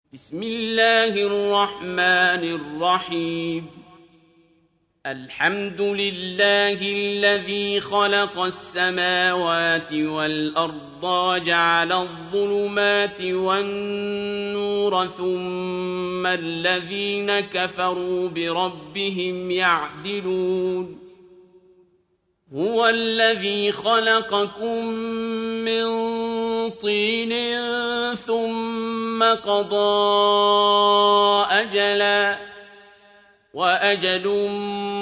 بسم الله الرحمن الرحيم الحمد لله الذي خلق السماوات والأرض وجعل الظلمات والنور ثم الذين كفروا بربهم يعدلون هو الذي خلقكم من طين ثم قضى أجلا وأجل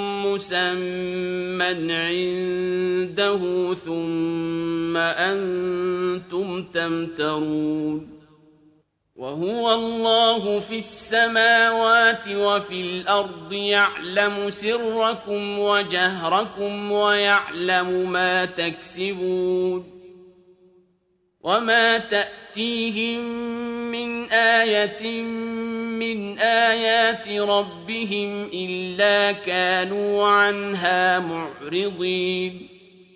مسمى عنده ثم أنتم تمترون وهو الله في السماوات وفي الأرض يعلم سركم وجهركم ويعلم ما تكسبون وما تأتيهم من آية من آيات ربهم إلا كانوا عنها معرضين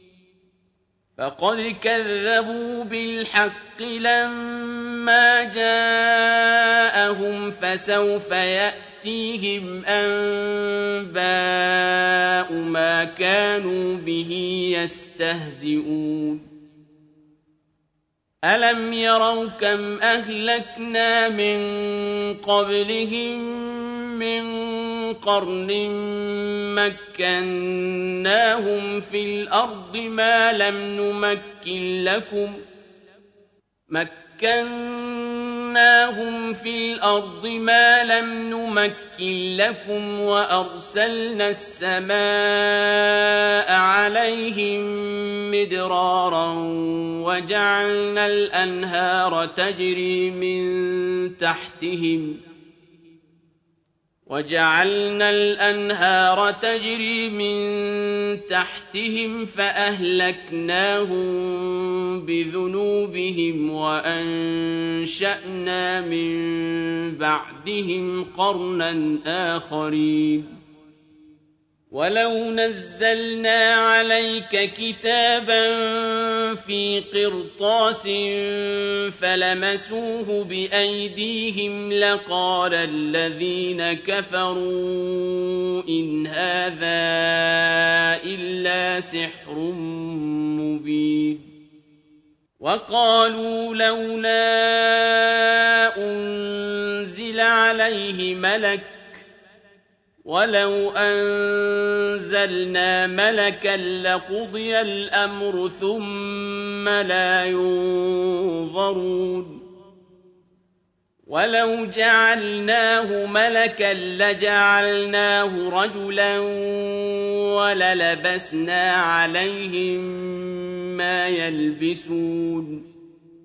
فقد كذبوا بالحق لما جاءهم فسوف يأتيهم أنباء ما كانوا به يستهزئون ألم يروا كم أهلكنا من قبلهم من قرن مكناهم في الأرض ما لم نمكن لكم وأرسلنا السماء عليهم مدرارا وجعلنا الأنهار تجري من تحتهم فأهلكناهم بذنوبهم وأنشأنا من بعدهم قرنا آخرين ولو نزلنا عليك كتابا في قرطاس فلمسوه بأيديهم لقال الذين كفروا إن هذا إلا سحر مبين وقالوا لولا أنزل عليه ملك ولو أنزلنا ملكا لقضي الأمر ثم لا ينظرون ولو جعلناه ملكا لجعلناه رجلا وللبسنا عليهم ما يلبسون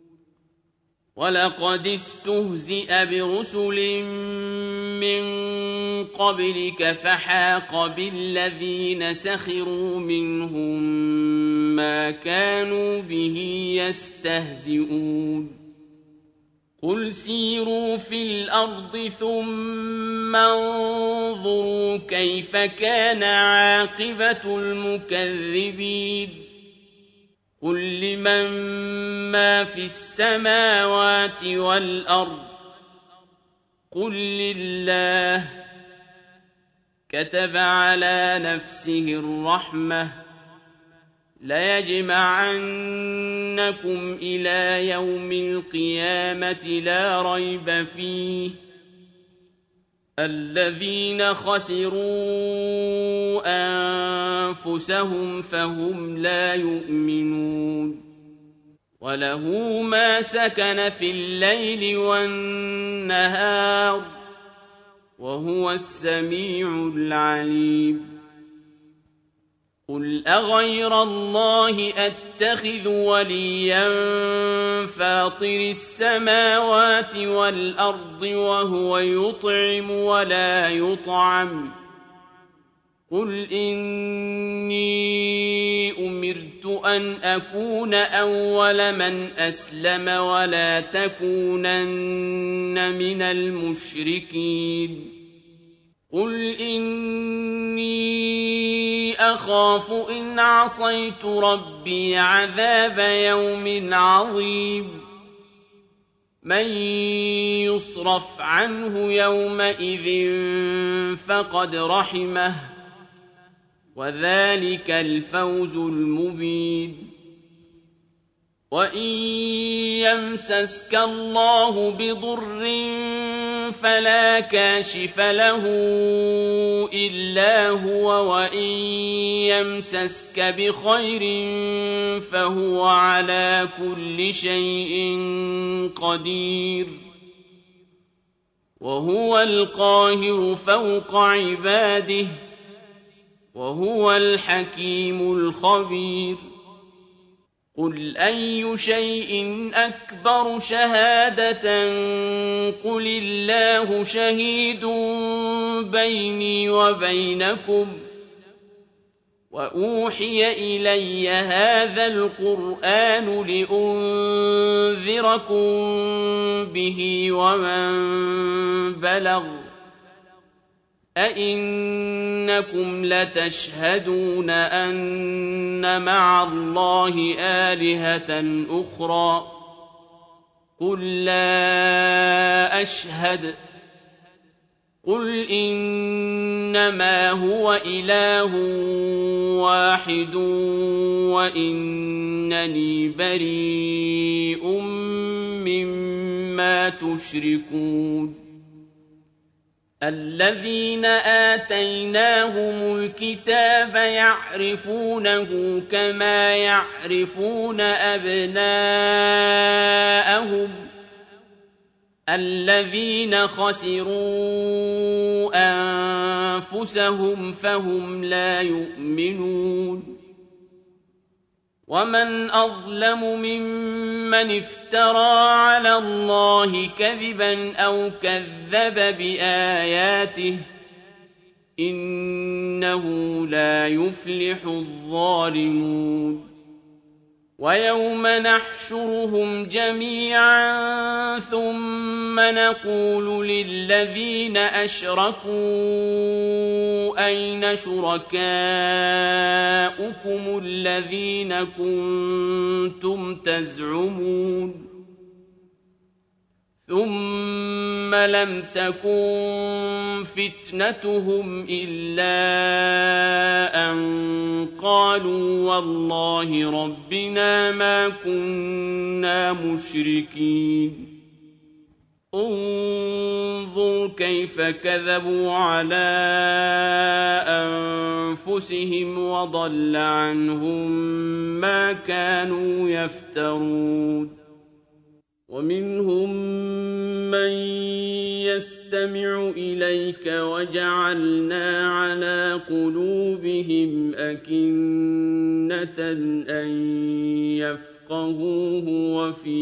ولقد استهزئ برسل من قبلك فحاق بالذين سخروا منهم ما كانوا به يستهزئون قل سيروا في الأرض ثم انظروا كيف كان عاقبة المكذبين قل لمن ما في السماوات والأرض قل لله كتب على نفسه الرحمة ليجمعنكم إلى يوم القيامة لا ريب فيه الذين خسروا أنفسهم فهم لا يؤمنون وله ما سكن في الليل والنهار وهو السميع العليم قل أغير الله أتخذ وليا فاطر السماوات والأرض وهو يطعم ولا يطعم قل إني أمرت أن أكون أول من أسلم ولا تكونن من المشركين قل إني أخاف إن عصيت ربي عذاب يوم عظيم مَن يُصْرَفْ عَنْهُ يَوْمَئِذٍ فَقَدْ رَحِمَهُ ۚ وَذَٰلِكَ الْفَوْزُ الْمُبِينُ وَإِن يَمْسَسْكَ اللَّهُ بِضُرٍّ فَلَا كَاشِفَ لَهُ إِلَّا هُوَ وَإِن يَمْسَسْكَ بِخَيْرٍ فَهُوَ عَلَىٰ كُلِّ شَيْءٍ قَدِيرٌ وَهُوَ الْقَاهِرُ فَوْقَ عِبَادِهِ وَهُوَ الْحَكِيمُ الْخَبِيرُ قُلْ أَيُّ شَيْءٍ أَكْبَرُ شَهَادَةً قُلِ اللَّهُ شَهِيدٌ بَيْنِي وَبَيْنَكُمْ ۚ وَأُوحِيَ إِلَيَّ هَٰذَا الْقُرْآنُ لِأُنذِرَكُم بِهِ وَمَن بَلَغَ ۚ أَئِنَّكُمْ لَتَشْهَدُونَ أَنَّ مَعَ اللَّهِ آلِهَةً أُخْرَىٰ ۚ قُل لَّا أَشْهَدُ ۚ قُلْ إِنَّمَا هُوَ إِلَٰهٌ وَاحِدٌ وَإِنَّنِي بَرِيءٌ مِّمَّا تُشْرِكُونَ الَّذِينَ آتَيْنَاهُمُ الْكِتَابَ يَعْرِفُونَهُ كَمَا يَعْرِفُونَ أَبْنَاءَهُمُ ۘ الَّذِينَ خَسِرُوا أَنفُسَهُمْ فَهُمْ لَا يُؤْمِنُونَ وَمَنْ أَظْلَمُ مِمَّنِ افْتَرَىٰ عَلَى اللَّهِ كَذِبًا أَوْ كَذَّبَ بِآيَاتِهِ ۚ إِنَّهُ لَا يُفْلِحُ الظَّالِمُونَ وَيَوْمَ نَحْشُرُهُمْ جَمِيعًا ثُمَّ نَقُولُ لِلَّذِينَ أَشْرَكُوا أَيْنَ شُرَكَاؤُكُمُ الَّذِينَ كُنتُمْ تَزْعُمُونَ ثُمَّ لَمْ تَكُن فِتْنَتُهُمْ إِلَّا أَن قَالُوا وَاللَّهِ رَبِّنَا مَا كُنَّا مُشْرِكِينَ انظُرْ كَيْفَ كَذَبُوا عَلَىٰ أَنفُسِهِمْ وَضَلَّ عَنْهُم مَّا كَانُوا يَفْتَرُونَ وَمِنْهُم مَّن يَسْتَمِعُ إِلَيْكَ وَجَعَلْنَا عَلَىٰ قُلُوبِهِمْ أَكِنَّةً أَن يَفْقَهُوهُ وَفِي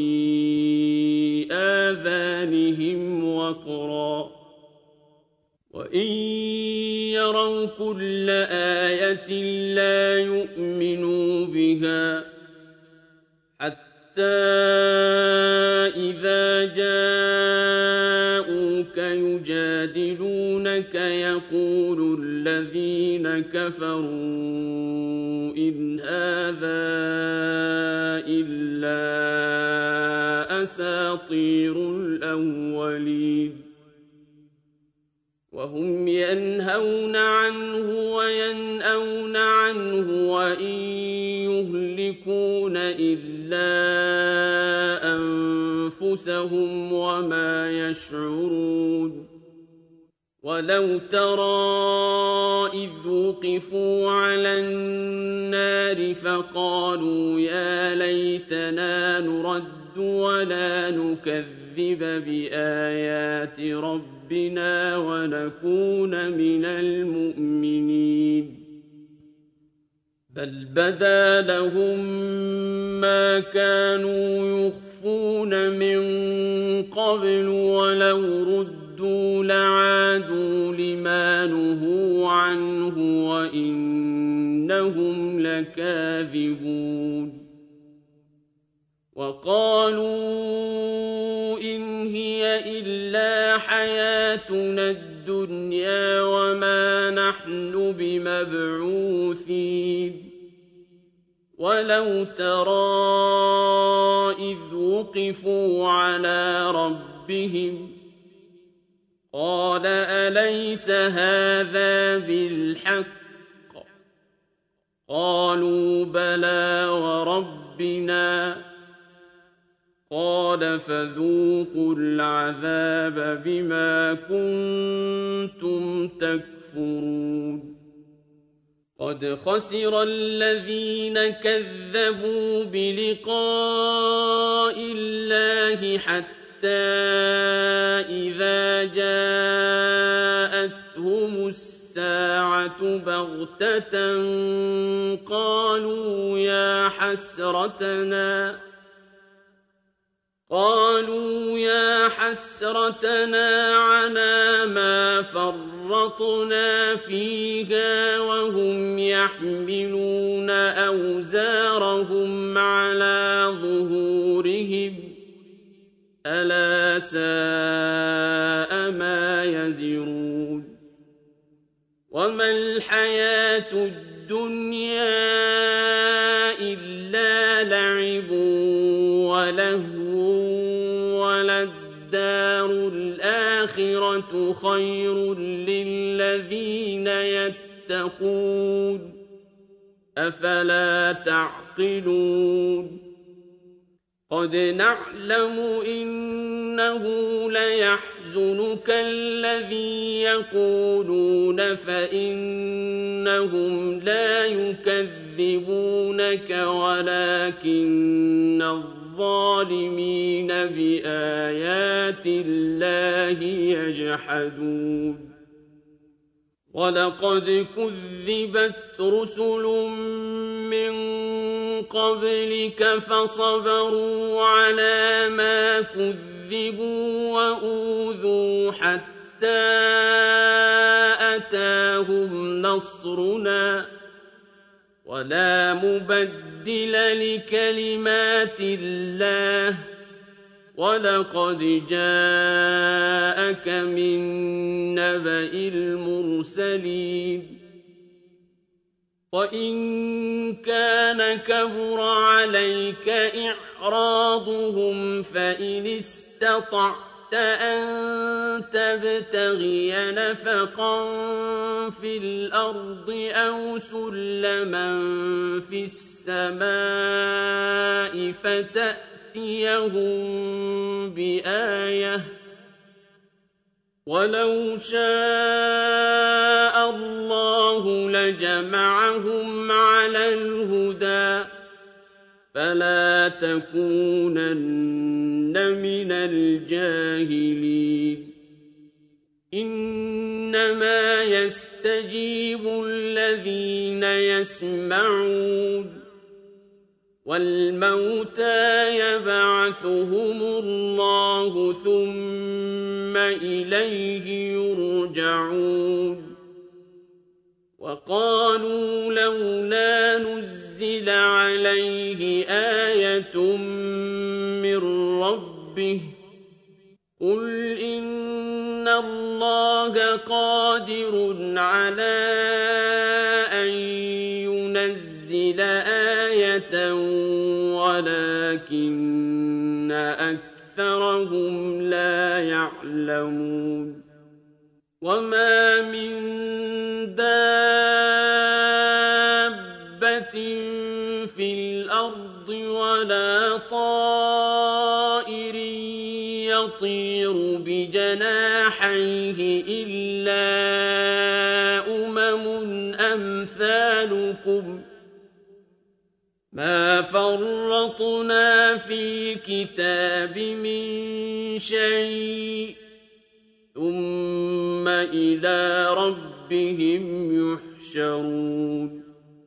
آذَانِهِمْ وَقْرًا ۚ وَإِن يَرَوْا كُلَّ آيَةٍ لَّا يُؤْمِنُوا بِهَا ۚ حَتَّىٰ إِذَا جَاءُوكَ يُجَادِلُونَكَ يَقُولُ الَّذِينَ كَفَرُوا إِنْ هَٰذَا إِلَّا أَسَاطِيرُ الْأَوَّلِينَ وَهُمْ يَنْهَوْنَ عَنْهُ وَيَنْأَوْنَ عَنْهُ وَإِن يُهْلِكُونَ إِلَّا أَنفُسَهُمْ وَمَا يَشْعُرُونَ وَلَوْ تَرَىٰ إِذْ وُقِفُوا عَلَى النَّارِ فَقَالُوا يَا لَيْتَنَا نُرَدُّ وَلَا نُكَذِّبَ بِآيَاتِ رَبِّنَا وَنَكُونَ مِنَ الْمُؤْمِنِينَ بَلْ بَدَا لَهُم مَّا كَانُوا يُخْفُونَ مِن قَبْلُ وَلَوْ رُدُّوا لَعَادُوا لِمَا نُهُوا عَنْهُ وَإِنَّهُمْ لَكَاذِبُونَ وَقَالُوا إِنْ هِيَ إِلَّا حَيَاتُنَا الدُّنْيَا وَمَا نَحْنُ بِمَبْعُوثِينَ ولو ترى إذ وقفوا على ربهم قال أليس هذا بالحق قالوا بلى وربنا قال فذوقوا العذاب بما كنتم تكفرون قد خسر الذين كذبوا بلقاء الله حتى إذا جاءتهم الساعة بغتة قالوا يا حسرتنا على ما فرطنا فيها وهم يحملون أوزارهم على ظهورهم ألا ساء ما يزرون وما الحياة الدنيا إلا لعب ولهو وللدار الآخرة خير للذين يتقون أفلا تعقلون قد نعلم إنه ليحزنك الذي يقولون فإنهم لا يكذبونك ولكن الظالمين بآيات الله يجحدون ولقد كذبت رسل من قبلك فصبروا على ما كذبوا وأوذوا حتى أتاهم نصرنا ولا مبدل لكلمات الله ولقد جاءك من نبأ المرسلين وإن كان كبر عليك إعراضهم فإن استطعت أن تبتغي نفقا في الأرض أو سلما في السماء فتأتيهم بآية ولو شاء الله لجمعهم على الهدى فلا تكونن من الجاهلين إنما يستجيب الذين يسمعون والموتى يبعثهم الله ثم إليه يرجعون وقالوا لولا نزل عليه آية من ربه قل إن الله قادر على أن ينزل آية ولكن أكثرهم لا يعلمون وما من دابة في الأرض ولا طائر يطير بجناحيه إلا أمثالكم ما فرطنا في كتاب من شيء ثم إلى ربهم يحشرون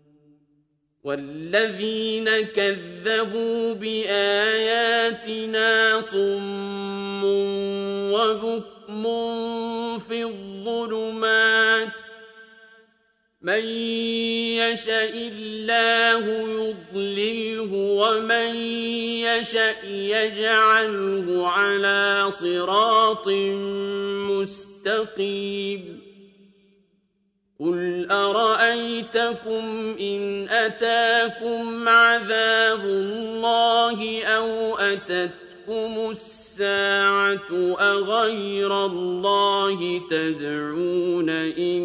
والذين كذبوا بآياتنا صم وبكم في الظلمات من يشاء الله يضلله ومن يشاء يجعله على صراط مستقيم قُلْ أَرَأَيْتَكُمْ إِنْ أَتَاكُمْ عَذَابُ اللَّهِ أَوْ أَتَتْكُمُ السَّاعَةُ أَغَيْرَ اللَّهِ تَدْعُونَ إِن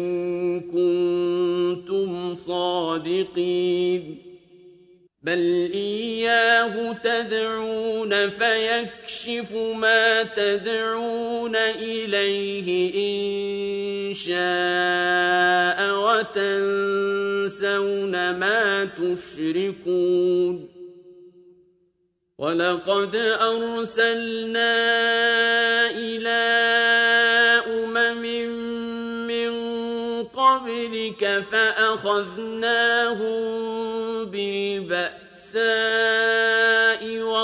كُنتُمْ صَادِقِينَ بَلْ إِيَّاهُ تَدْعُونَ فَيَكْشِفُ مَا تَدْعُونَ إِلَيْهِ إِن شَاءَ وَتَنسَوْنَ مَا تُشْرِكُونَ وَلَقَدْ أَرْسَلْنَا إِلَىٰ أُمَمٍ مِّن قَبْلِكَ فَأَخَذْنَاهُم بِالْبَأْسَاءِ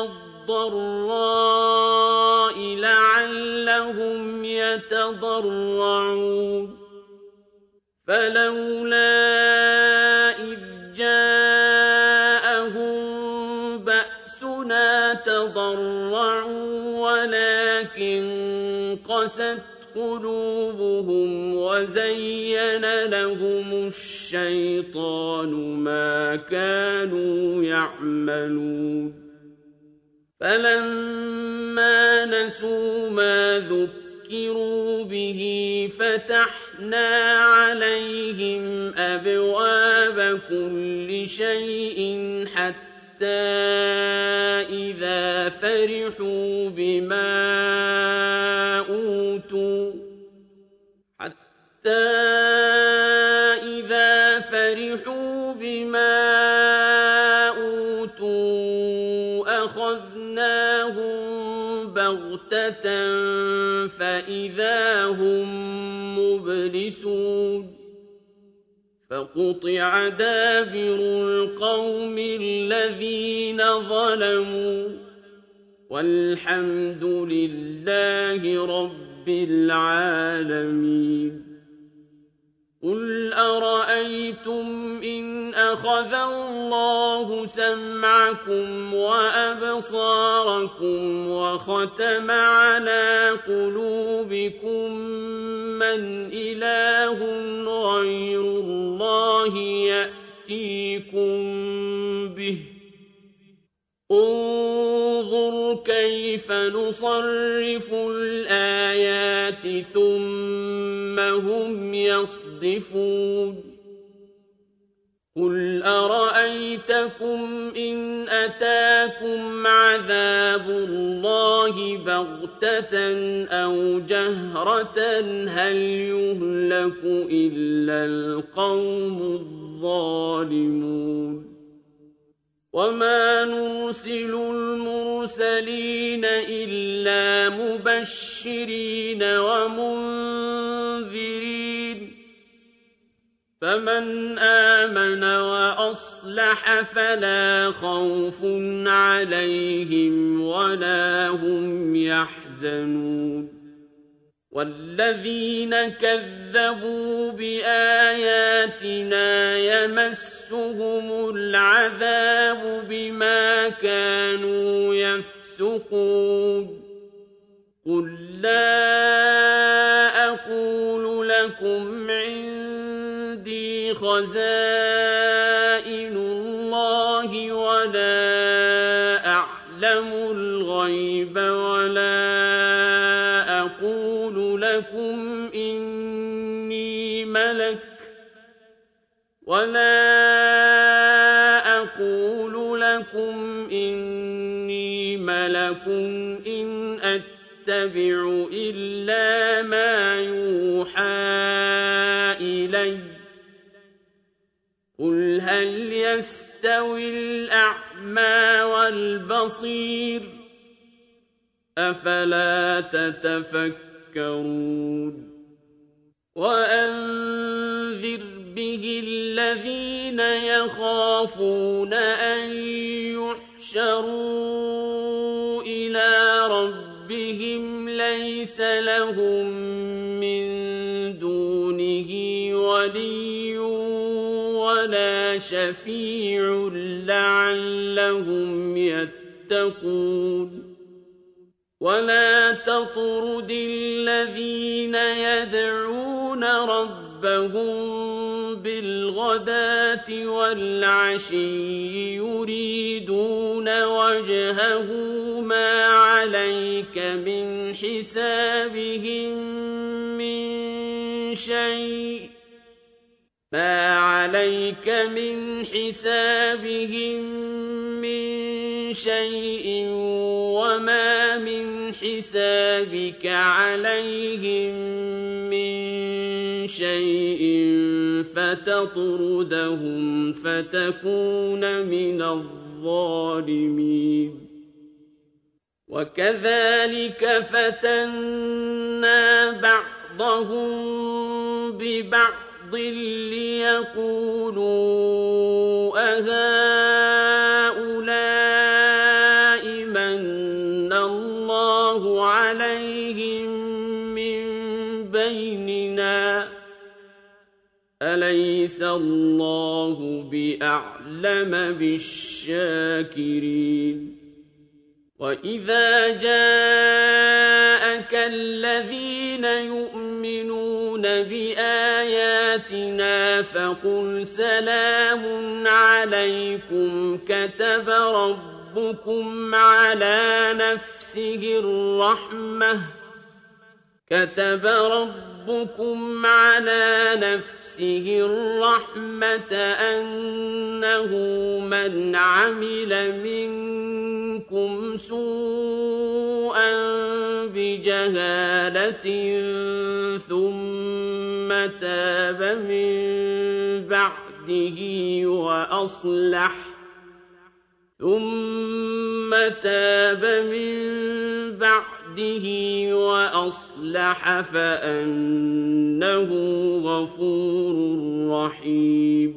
وَالضَّرَّاءِ لَعَلَّهُمْ يَتَضَرَّعُونَ فَلَوْلَا إِذْ جَاءَهُم بَأْسُنَا تَضَرَّعُوا وَلَٰكِن قَسَتْ قُلُوبُهُمْ وَزَيَّنَ لَهُمُ الشَّيْطَانُ مَا كَانُوا يَعْمَلُونَ فَلَمَّا نَسُوا مَا ذُكِّرُوا بِهِ فَتَحْنَا عَلَيْهِمْ أَبْوَابَ كُلِّ شَيْءٍ حَتَّىٰ إِذَا فَرِحُوا بِمَا أُوتُوا أَخَذْنَاهُم بَغْتَةً فَإِذَا هُم مُّبْلِسُونَ فَقُطِعَ دَابِرُ الْقَوْمِ الَّذِينَ ظَلَمُوا وَالْحَمْدُ لِلَّهِ رَبِّ الْعَالَمِينَ قُلْ أَرَأَيْتُمْ إِنْ أَخَذَ اللَّهُ سَمْعَكُمْ وَأَبْصَارَكُمْ وَخَتَمَ عَلَىٰ قُلُوبِكُم مَّنْ إِلَٰهٌ غَيْرُ اللَّهِ يَأْتِيكُم بِهِ ۗ انظُرْ كَيْفَ نُصَرِّفُ الْآيَاتِ ثُمَّ هُمْ يَصْدِفُونَ قُلْ أَرَأَيْتَكُمْ إِنْ أَتَاكُمْ عَذَابُ اللَّهِ بَغْتَةً أَوْ جَهْرَةً هَلْ يُهْلَكُ إِلَّا الْقَوْمُ الظَّالِمُونَ وَمَا نُرْسِلُ الْمُرْسَلِينَ إِلَّا مُبَشِّرِينَ وَمُنذِرِينَ فَمَنْ آمَنَ وَأَصْلَحَ فَلَا خَوْفٌ عَلَيْهِمْ وَلَا هُمْ يَحْزَنُونَ وَالَّذِينَ كَذَّبُوا بِآيَاتِنَا يَمَسُّهُمُ الْعَذَابُ بِمَا كَانُوا يَفْسُقُونَ قُل لَّا أَقُولُ لَكُمْ عِندِي خَزَائِنُ اللَّهِ وَلَا أَعْلَمُ الْغَيْبَ وَلَا أَقُولُ لَكُمْ إِنِّي مَلَكٌ إِنْ أَتَّبِعُ إِلَّا مَا يُوحَىٰ إِلَيَّ ۚ قُلْ هَلْ يَسْتَوِي الْأَعْمَىٰ وَالْبَصِيرُ أَفَلَا تَتَفَكَّرُونَ وَأَنذِرْ بِهِ الَّذِينَ يَخَافُونَ أَن يُحْشَرُوا إِلَىٰ رَبِّهِمْ لَيْسَ لَهُم مِّن دُونِهِ وَلِيٌّ وَلَا شَفِيعٌ لَّعَلَّهُمْ يَتَّقُونَ وَلَا تَطْرُدِ الَّذِينَ يَدْعُونَ رَبَّهُم رَبَّهُم بِالْغَدَاةِ وَالْعَشِيِّ يُرِيدُونَ وَجْهَهُ مَا عَلَيْكَ مِنْ حِسَابِهِم مِّن شَيْءٍ وَمَا مِنْ حِسَابِكَ عَلَيْهِم مِّن شَيْءٍ فَتَطْرُدَهُمْ فَتَكُونَ مِنَ الظَّالِمِينَ وَكَذَلِكَ فَتَنَّا بَعْضَهُم بِبَعْضٍ لِّيَقُولُوا أَهَٰؤُلَاءِ مَنَّ اللَّهُ عَلَيْهِم مِّن بَيْنِنَا ۗ أَلَيْسَ اللَّهُ بِأَعْلَمَ بِالشَّاكِرِينَ وَإِذَا جَاءَكَ الَّذِينَ يُؤْمِنُونَ بِآيَاتِنَا فَقُلْ سَلَامٌ عَلَيْكُمْ كَتَبَ رَبُّكُمْ عَلَىٰ نَفْسِهِ الرَّحْمَةَ أَنَّهُ مَنْ عَمِلَ مِنكُمْ سُوءًا بِجَهَالَةٍ ثُمَّ تَابَ مِن بَعْدِهِ وَأَصْلَحَ فَأَنَّهُ غَفُورٌ رَّحِيمٌ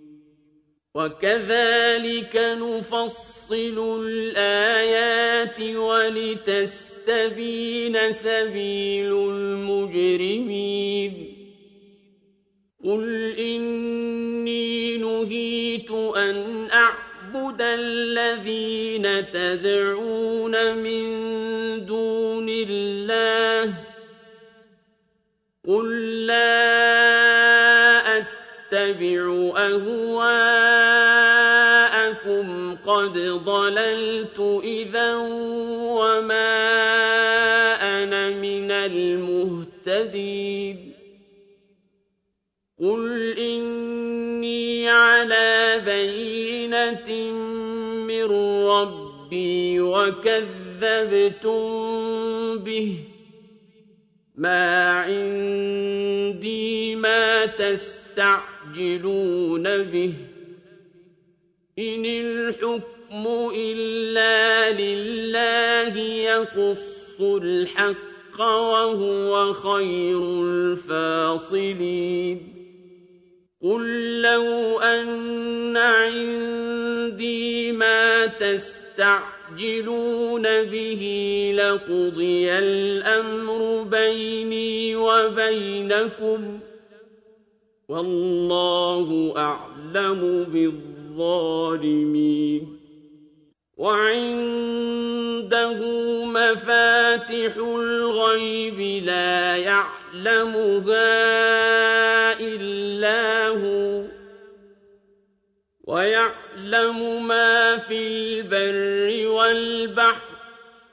وَكَذَلِكَ نُفَصِّلُ الْآيَاتِ وَلِتَسْتَبِينَ سَبِيلُ الْمُجْرِمِينَ قُلْ إِنِّي نُهِيتُ أَنْ أَعْبُدَ الَّذِينَ تَدْعُونَ مِن دُونِ اللَّهِ قُل لَّا أَتَّبِعُ أَهْوَاءَكُمْ قَدْ ضَلَلْتُ إِذًا وَمَا أَنَا مِنَ الْمُهْتَدِينَ قُلْ إِنِّي عَلَىٰ بَيِّنَةٍ مِّن رَّبِّي وَكَذَّبْتُم بِهِ ۚ مَا عِندِي مَا تَسْتَعْجِلُونَ بِهِ ۚ إِنِ الْحُكْمُ إِلَّا لِلَّهِ يَقُصُّ الْحَقَّ وَهُوَ خَيْرُ الْفَاصِلِينَ قُل لَّوْ أَنَّ عِندِي مَا تَسْتَعْجِلُونَ بِهِ لَقُضِيَ الْأَمْرُ بَيْنِي وَبَيْنَكُمْ ۗ وَاللَّهُ أَعْلَمُ بِالظَّالِمِينَ وَعِندَهُ مَفَاتِحُ الْغَيْبِ لَا يَعْلَمُهَا إِلَّا هُوَ ۚ وَيَعْلَمُ مَا فِي الْبَرِّ وَالْبَحْرِ ۚ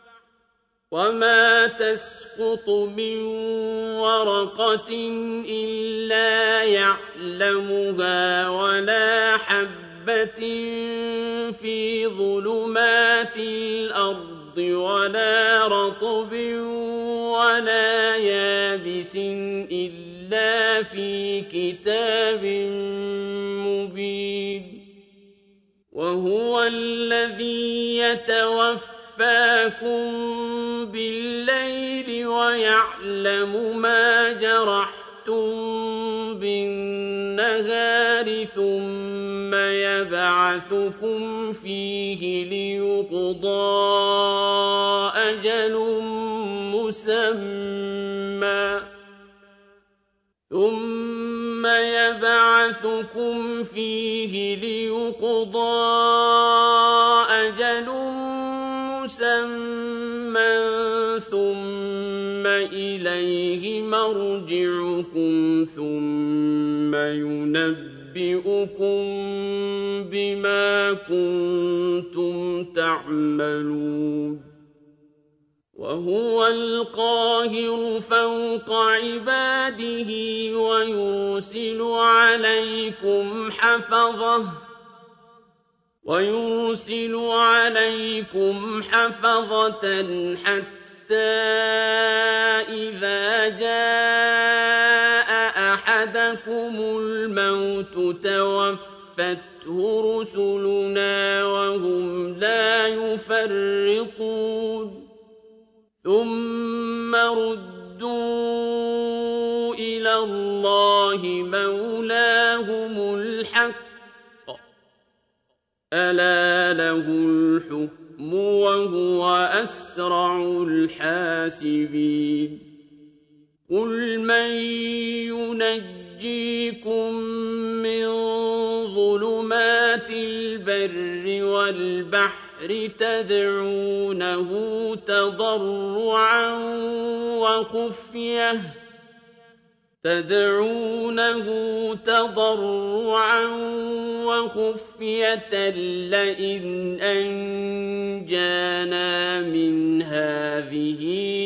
وَمَا تَسْقُطُ مِن وَرَقَةٍ إِلَّا يَعْلَمُهَا وَلَا حَبَّةٍ فِي ظُلُمَاتِ الْأَرْضِ وَلَا رَطْبٍ وَلَا يَابِسٍ إِلَّا فِي كِتَابٍ مُّبِينٍ وَهُوَ الَّذِي يَتَوَفَّاكُم بِاللَّيْلِ وَيَعْلَمُ مَا جَرَحْتُم بِالنَّهَارِ ثُمَّ يَبْعَثُكُمْ فِيهِ لِيُقْضَىٰ أَجَلٌ مُّسَمًّى ثُمَّ إِلَيْهِ مرجعكم ثم ينبئكم بما كنتم تعملون وهو القاهر فوق عباده ويرسل عليكم حفظة حتى إذا جاء أحدكم الموت توفته رسلنا وهم لا يفرطون ثم ردوا إلى الله مولاهم الحق ألا له الحكم وهو أسرع الحاسبين قل من ينجيكم من ظلمات البر والبحر تدعونه تضرعا وخفية لئن أنجانا من هذه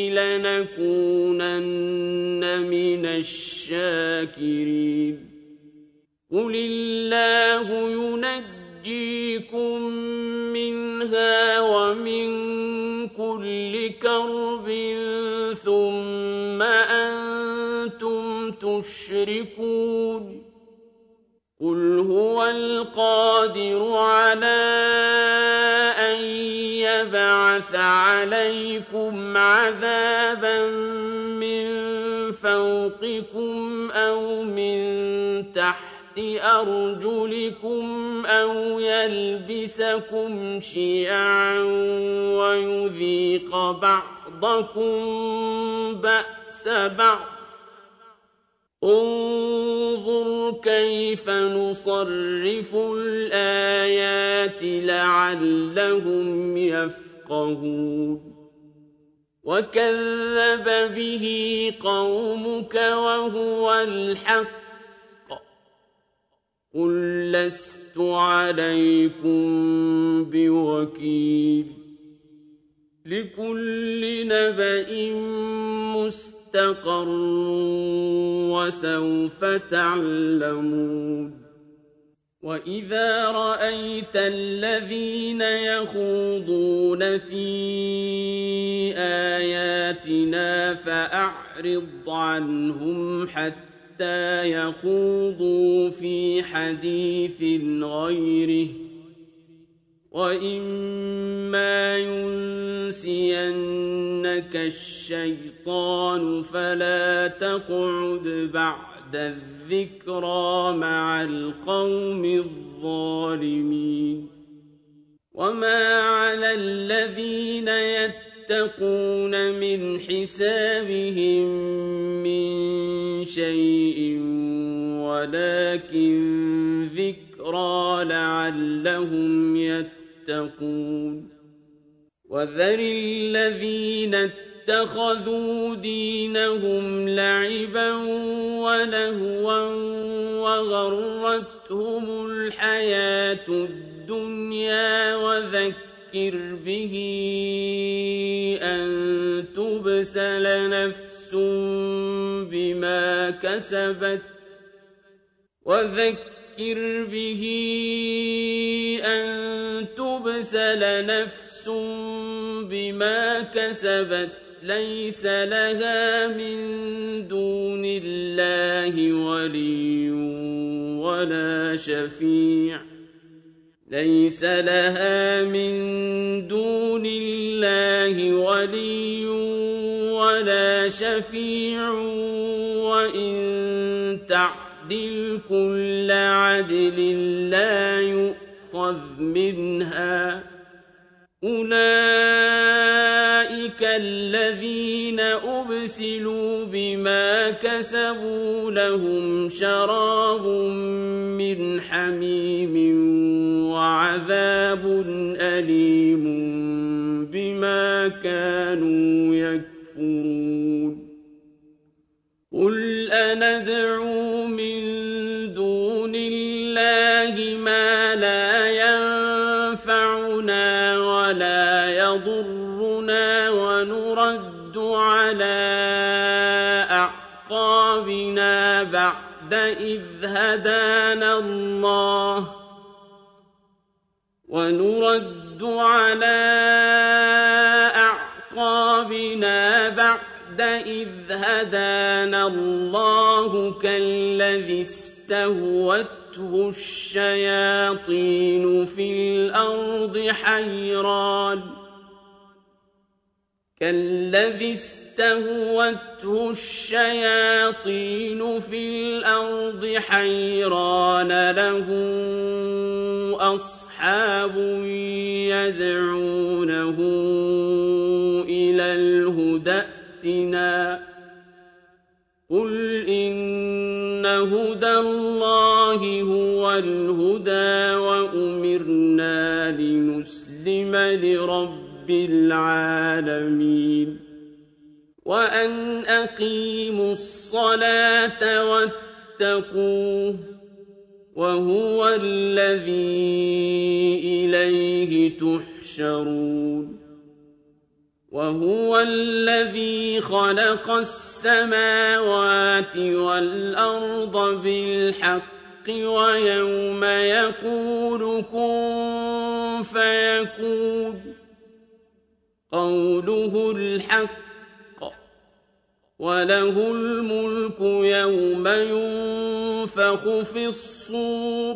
لنكونن من الشاكرين قل الله ينجيكم منها ومن كل كرب ثم أنتم تشركون قل هو القادر على أن يبعث عليكم عذابا من فوقكم أو من تحت أرجلكم أو يلبسكم شيعا ويذيق بعضكم بأس بعض انظر كيف نصرف الآيات لعلهم يفقهون وكذب به قومك وهو الحق قل لست عليكم بوكيل لكل نبأ مستقر وسوف تعلمون وإذا رأيت الذين يخوضون في آياتنا فأعرض عنهم حتى يخوضوا في حديث غيره وإما ينسينك الشيطان فلا تقعد بعد الذكرى مع القوم الظالمين وما على الذين يتقون من حسابهم من شيء ولكن ذكرى لعلهم يتقون وذر الذين اتخذوا دينهم لعبا ولهوا وغرتهم الحياة الدنيا وذكر به أن تبسل نفس بما كسبت ليس لها من دون الله ولي ولا شفيع وإن تعدل كل عدل لا يؤخذ منها أولئك الذين أبسلوا بما كسبوا لهم شراب من حميم وعذاب أليم بما كانوا يكفرون قُلْ أَنَدْعُو مِن دُونِ اللَّهِ مَا لَا يَنفَعُنَا وَلَا يَضُرُّنَا وَنُرَدُّ عَلَىٰ أَعْقَابِنَا بَعْدَ إِذْ هَدَانَا اللَّهُ كَالَّذِي اسْتَهْوَتْهُ الشَّيَاطِينُ فِي الْأَرْضِ حَيْرَانَ لَهُ أَصْحَابٌ يَدْعُونَهُ إِلَى الْهُدى ائْتِنَا ۗ قُلْ إِنَّ هُدَى اللَّهِ هُوَ الْهُدَىٰ وَأُمِرْنَا لِنُسْلِمَ لِرَبِّ الْعَالَمِينَ وَأَنْ أَقِيمُوا الصَّلَاةَ وَاتَّقُوهُ وَهُوَ الَّذِي إِلَيْهِ تُحْشَرُونَ وَهُوَ الَّذِي خَلَقَ السَّمَاوَاتِ وَالْأَرْضَ بِالْحَقِّ وَيَوْمَ يَقُولُ كُن فَيَكُونُ قَوْلُهُ الْحَقُّ وَلَهُ الْمُلْكُ يَوْمَ يُنفَخُ فِي الصُّورِ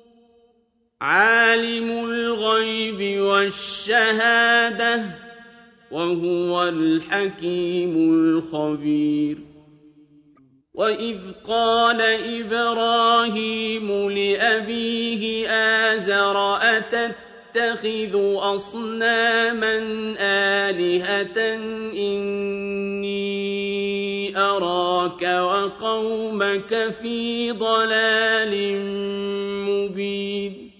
عَالِمُ الْغَيْبِ وَالشَّهَادَةِ وَهُوَ الْحَكِيمُ الْخَبِيرُ وَإِذْ قَالَ إِبْرَاهِيمُ لِأَبِيهِ آزَرَ أَتَتَّخِذُ أَصْنَامًا آلِهَةً إِنِّي أَرَاكَ وَقَوْمَكَ فِي ضَلَالٍ مُّبِينٍ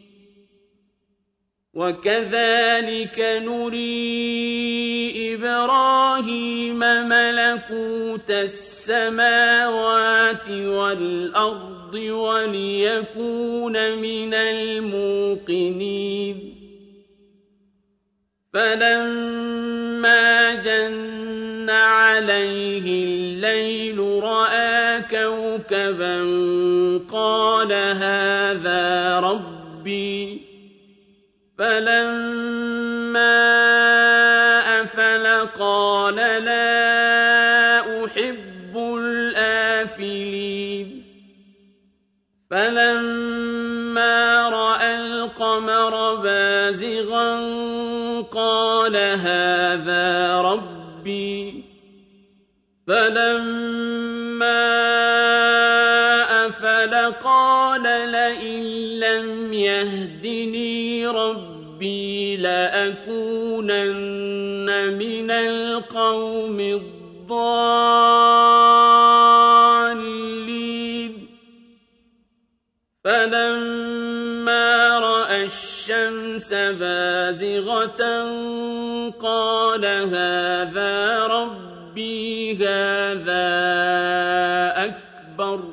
وَكَذَٰلِكَ نُرِي إِبْرَاهِيمَ مَلَكُوتَ السَّمَاوَاتِ وَالْأَرْضِ وَلِيَكُونَ مِنَ الْمُوقِنِينَ فَلَمَّا جَنَّ عَلَيْهِ اللَّيْلُ رَأَىٰ كَوْكَبًا قَالَ هَٰذَا رَبِّي فَلَمَّا أَفَلَ قَالَ لَا أُحِبُّ الْآفِلِينَ فَلَمَّا رَأَى الْقَمَرَ بَازِغًا قَالَ هَٰذَا رَبِّي فَلَمَّا أَفَلَ قَالَ لَئِن لَّمْ يَهْدِنِي رَبِّي لَأَكُونَنَّ مِنَ الْقَوْمِ الضَّالِّينَ فَلَمَّا رَأَى الشَّمْسَ بَازِغَةً قَالَ هَٰذَا رَبِّي هَٰذَا أَكْبَرُ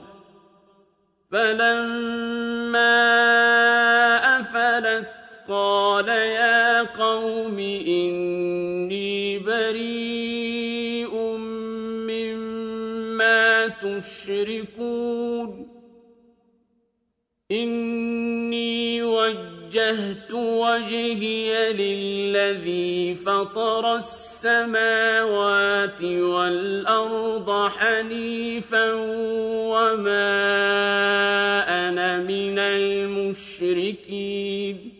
فَلَمَّا أَفَلَتْ قَالَ يَا قَوْمِ إِنِّي بَرِيءٌ مِّمَّا تُشْرِكُونَ إِنِّي وَجَّهْتُ وَجْهِيَ لِلَّذِي فَطَرَ السَّمَاوَاتِ وَالْأَرْضَ حَنِيفًا وَمَا أَنَا مِنَ الْمُشْرِكِينَ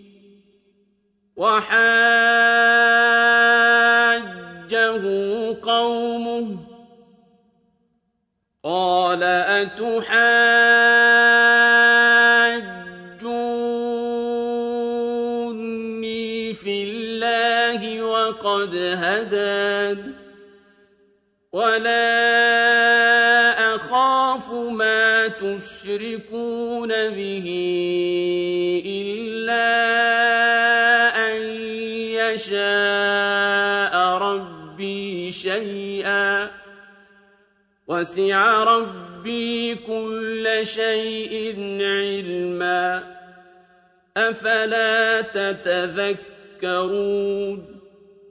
وَحَاجَّهُ قَوْمُهُ قَالَ أَتُحَاجُّونِّي فِي اللَّهِ وَقَدْ هَدَانِ وَلَا أَخَافُ مَا تُشْرِكُونَ بِهِ إِلَّا أَن يَشَاءَ رَبِّي شَيْئًا وسع ربي كل شيء علما أفلا تتذكرون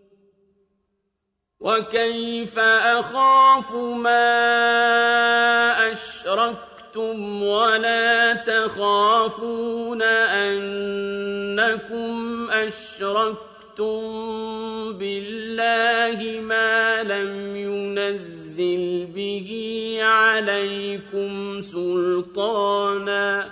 وكيف أخاف ما أشركتم ولا تخافون أنكم أشركتم بالله ما لم ينزل به عليكم سلطانا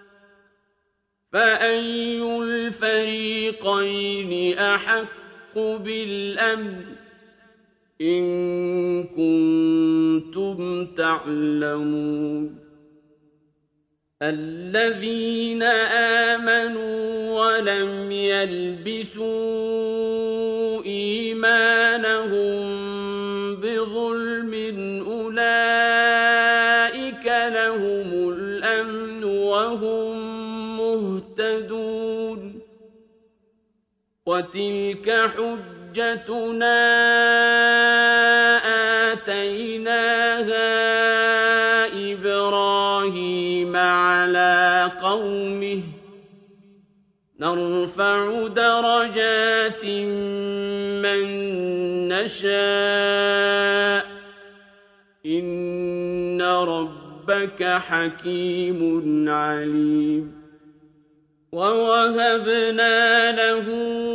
فأي الفريقين أحق بالأمن إن كنتم تعلمون الذين آمنوا ولم يلبسوا إيمانهم بظلم أولئك لهم الأمن وهم مهتدون وتلك حجتنا آتيناها إبراهيم على قومه نرفع درجات من نشاء إن ربك حكيم عليم ووهبنا له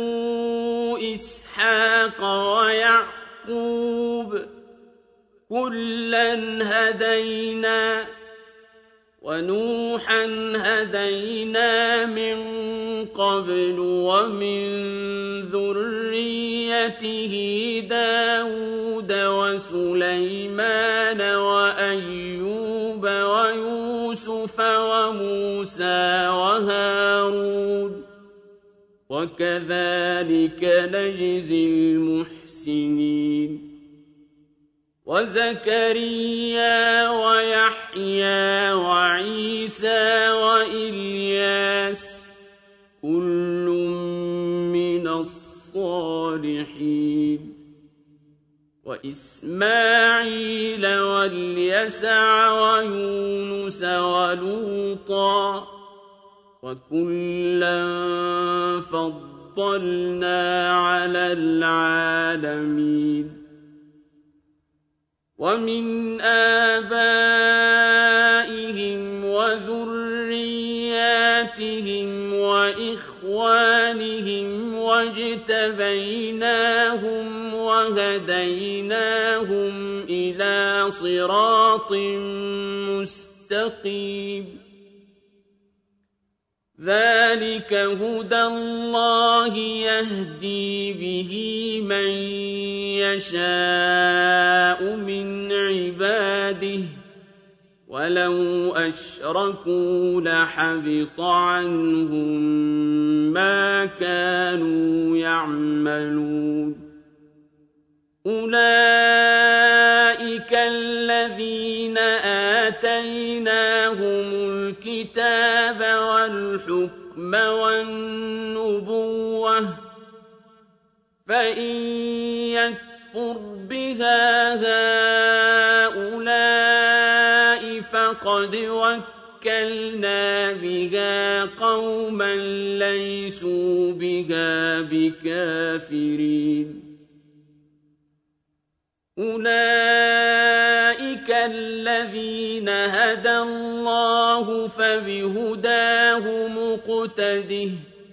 إسحاق ويعقوب كلا هدينا ونوحا هدينا من قبل ومن ذريته داود وسليمان وأيوب ويوسف وموسى وهارون وكذلك نجزي المحسنين وزكريا ويحيى وعيسى وإلياس كل من الصالحين وإسماعيل واليسع ويونس ولوطا وكلا فضلنا على العالمين ومن آبائهم وذرياتهم وإخوانهم واجتبيناهم وهديناهم إلى صراط مستقيم ذلك هدى الله يهدي به من يشاء من عباده ولو أشركوا لحبط عنهم ما كانوا يعملون أولئك الذين آتيناهم الكتاب والحكم والنبوة فإن يكفر بها هؤلاء فقد وكلنا بها قوما ليسوا بها بكافرين أولئك الذين هدى الله فبهداه مقتده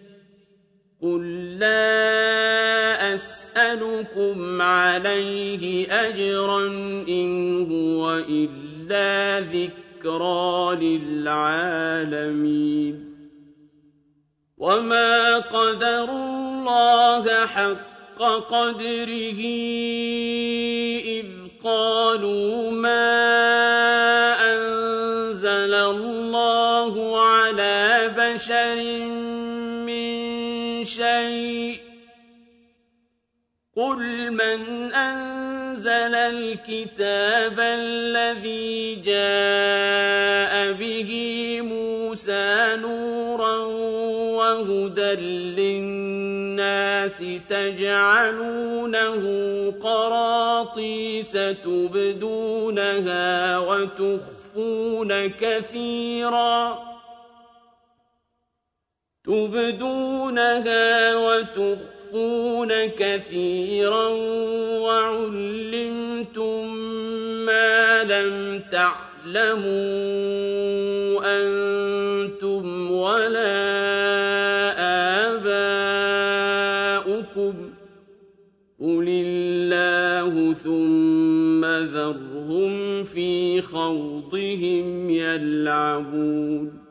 قل لا أسألكم عليه أجرا إن هو إلا ذكرى للعالمين وما قدروا الله حق قدره إذ قالوا ما أنزل الله على بشر من شيء قل من أنزل الكتاب الذي جاء به موسى نورا وهدى للناس النَّاسِ تَجْعَلُونَهُ قَرَاطِيسَ تُبْدُونَهَا وتخفون كثيرا وعلمتم ما لم تعلموا أنتم ولا آباؤكم قل الله ثم ذرهم في خوضهم يلعبون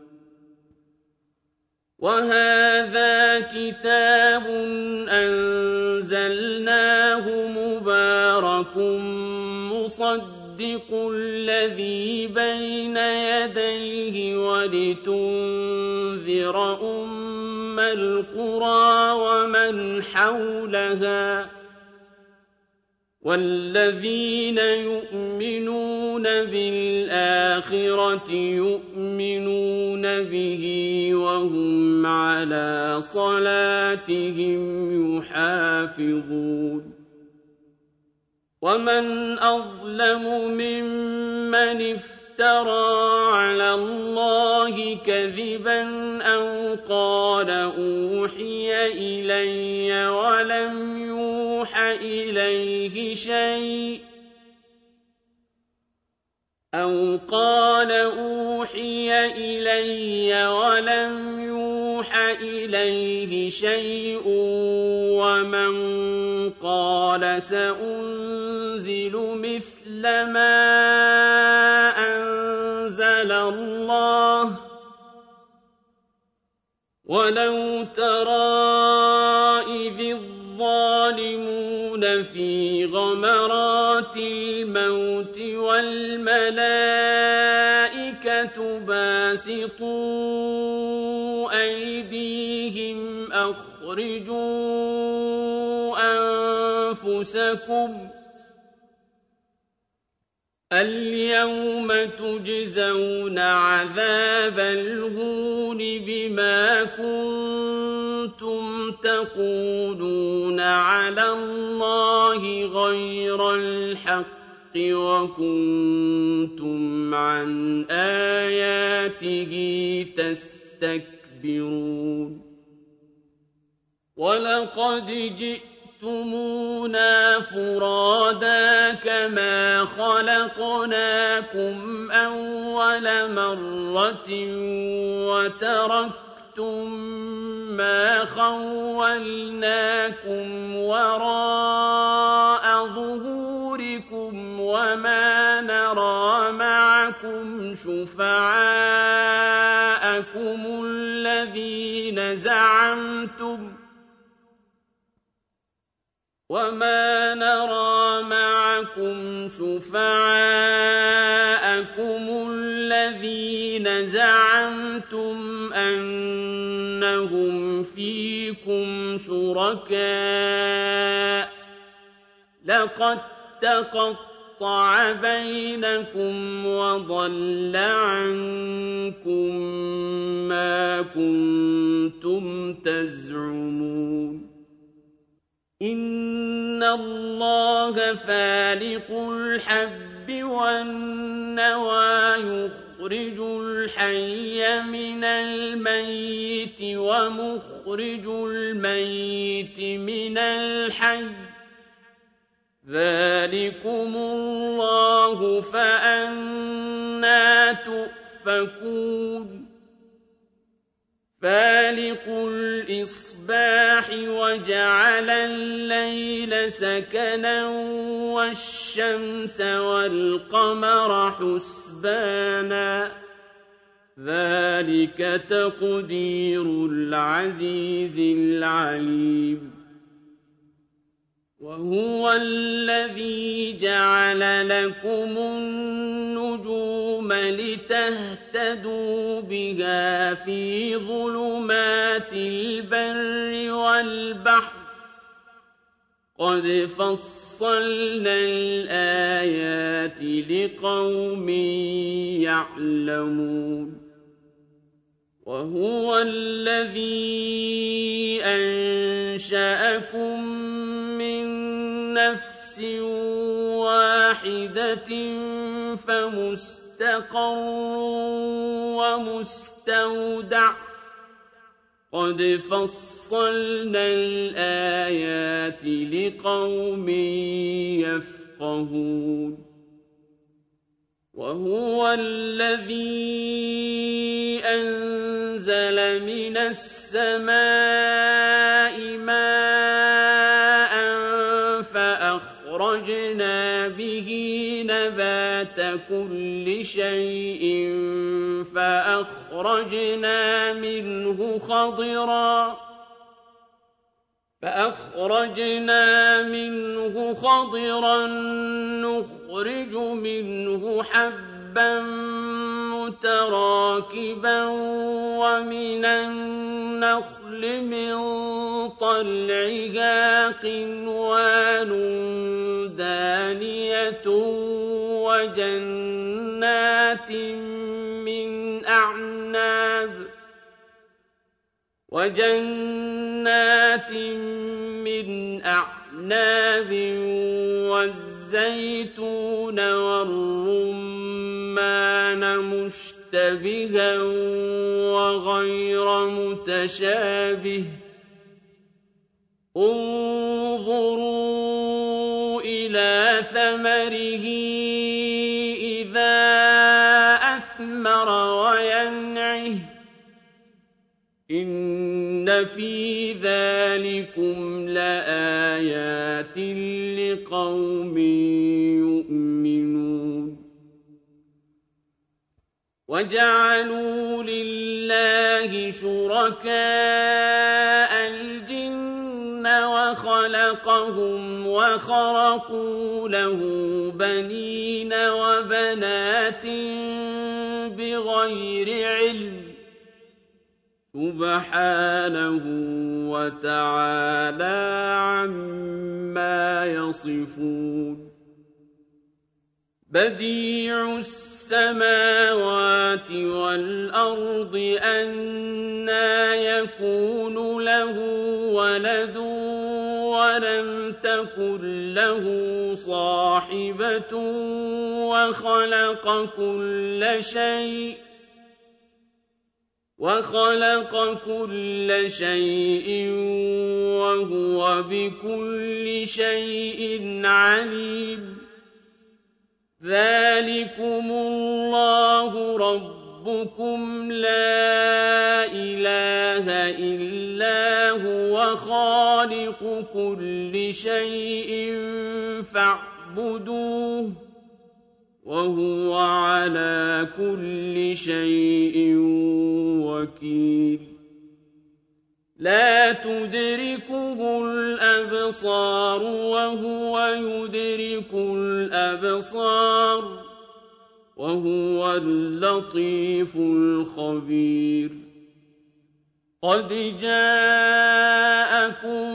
وهذا كتاب أنزلناه مبارك مصدق الذي بين يديه ولتنذر أم القرى ومن حولها والذين يؤمنون بالآخرة يؤمنون به وهم على صلاتهم يحافظون ومن أظلم ممن افترى على الله كذبا أو قال أوحي إلي ولم يوح إليه شيء ومن قال سأنزل مثل ما أنزل الله ولو ترى إذ الظالمون في غمرات الموت والملائكة باسطوا أيديهم أخرجوا أنفسكم اليوم تجزون عذاب الهون بما كنتم تقولون على الله غير الحق وكنتم عن آياته تستكبرون ولقد جئتمونا فرادا كما خلقناكم أول مرة وتركتم ما خولناكم وراء ظهوركم وما نرى معكم شفعاءكم الذين زعمتم أنهم فيكم شركاء لقد تقطع بينكم وضل عنكم ما كنتم تزعمون إن الله فالق الحب والنوى يخرج الحي من الميت ومخرج الميت من الحي ذلكم الله فأنى تؤفكون فالق الإصباح وجعل الليل سكنا والشمس والقمر حسبانا ذلك تقدير العزيز العليم وهو الذي جعل لكم النجوم لتهتدوا بها في ظلمات البر والبحر قد فصلنا الآيات لقوم يعلمون وهو الذي أنشأكم من نفس واحدة فمستقر ومستودع قد فصلنا الآيات لقوم يفقهون وهو الذي أنزل من السماء ماء فأخرجنا به نبات كل شيء فأخرجنا منه خضرا نخرج منه حبا متراكبا ومن النخل من طلعها قنوان دانية وجنات من أعناب والزيتون والرمان مشتبها وغير متشابه انظروا إلى ثمره إذا أثمر وينعه إن في ذلكم لآيات لقوم يؤمنون وجعلوا لله شركاء الجن وخلقهم وخرقوا له بنين وبنات بغير علم سبحانه وتعالى عما يصفون بديع السماوات والأرض أنى يكون له ولد ولم تكن له صاحبة وخلق كل شيء وهو بكل شيء عليم ذلكم الله ربكم لا إله إلا هو خالق كل شيء فاعبدوه وهو على كل شيء وكيل لا تدركه الأبصار وهو يدرك الأبصار وهو اللطيف الخبير قد جاءكم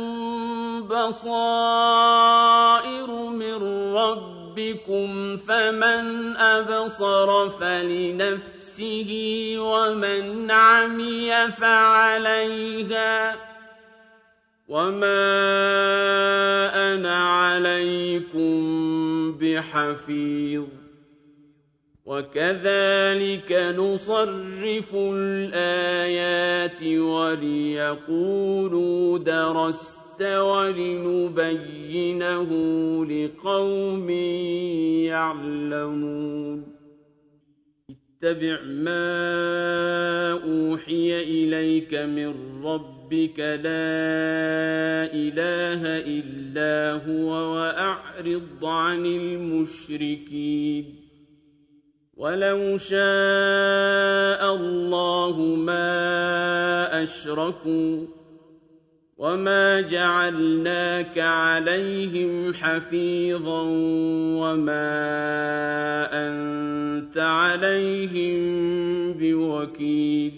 بصائر من ربكم فمن أبصر فلنفسه ومن عمي فعليها وما أنا عليكم بحفيظ وكذلك نصرف الآيات وليقولوا درست ولنبينه لقوم يعلمون اتبع ما أوحي إليك من ربك لا إله إلا هو وأعرض عن المشركين ولو شاء الله ما أشركوا وما جعلناك عليهم حفيظا وما أنت عليهم بوكيل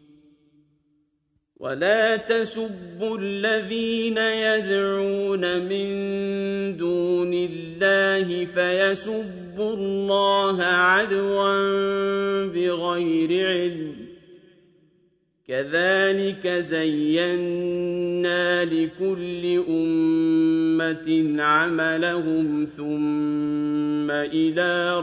ولا تسبوا الذين يدعون من دون الله فيسبوا الله عدوا بغير علم كذلك زينا لكل أمة عملهم ثم إلى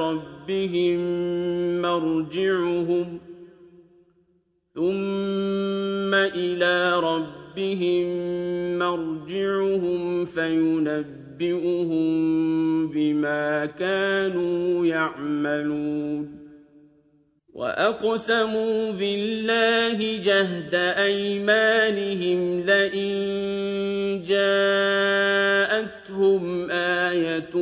ربهم مرجعهم فينبئهم بما كانوا يعملون وأقسموا بالله جهد أيمانهم لئن جاءتهم آية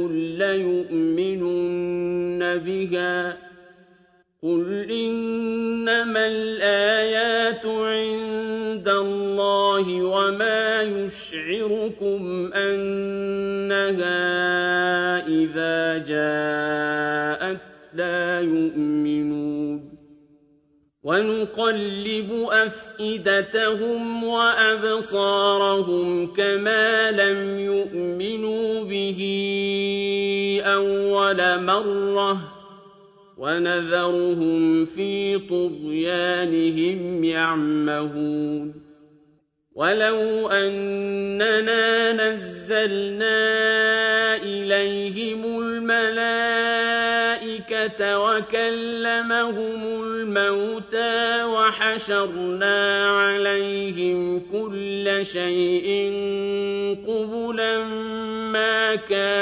ليؤمنن بها قل إنما الآيات عند الله وما يشعركم أنها إذا جاءت لا يؤمنون ونقلب أفئدتهم وأبصارهم كما لم يؤمنوا به أول مرة ونذرهم في طغيانهم يعمهون ولو أننا نزلنا إليهم الملائكة وكلمهم الموتى وحشرنا عليهم كل شيء قبلا ما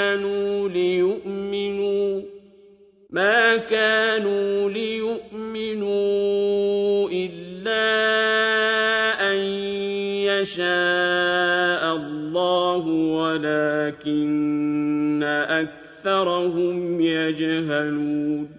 كانوا ليؤمنوا إلا أن يشاء الله ولكن أكثرهم يجهلون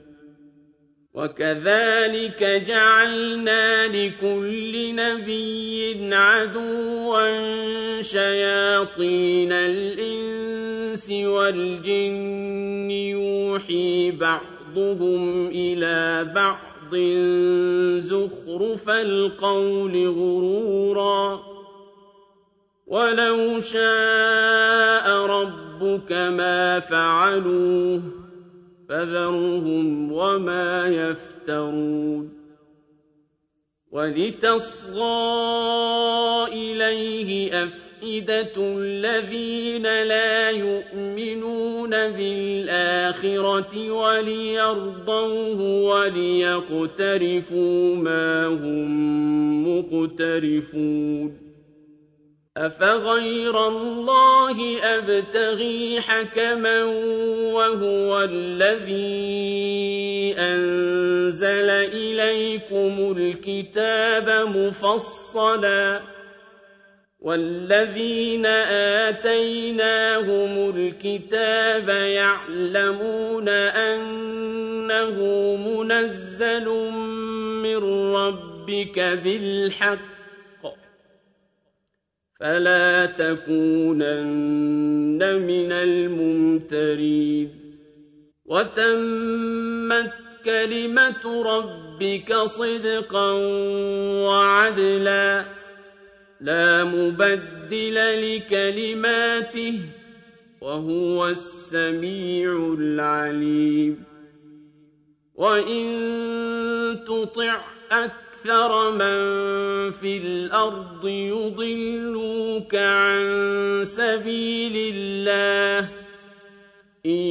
وكذلك جعلنا لكل نبي عدوا شياطين الإنس والجن يوحي بعضهم إلى بعض زخرف القول غرورا ولو شاء ربك ما فعلوه فذرهم وما يفترون ولتصغى إليه أفئدة الذين لا يؤمنون بالآخرة وليرضوه وليقترفوا ما هم مقترفون أفغير الله أبتغي حكما وهو الذي أنزل إليكم الكتاب مفصلا والذين آتيناهم الكتاب يعلمون أنه منزل من ربك بالحق فلا تكونن من الممترين وتمت كلمة ربك صدقا وعدلا لا مبدل لكلماته وهو السميع العليم وإن تطع أكثر من في الأرض يضلوك عن سبيل الله إن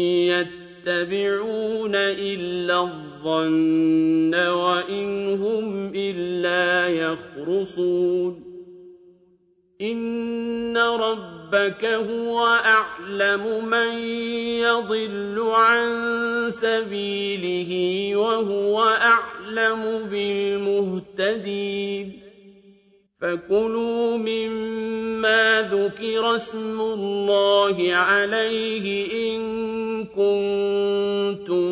يتبعون إلا الظن وإن هم إلا يخرصون إن ربك هو أعلم من يضل عن سبيله وهو أعلم بالمهتدين فكلوا مما ذكر اسم الله عليه إن كنتم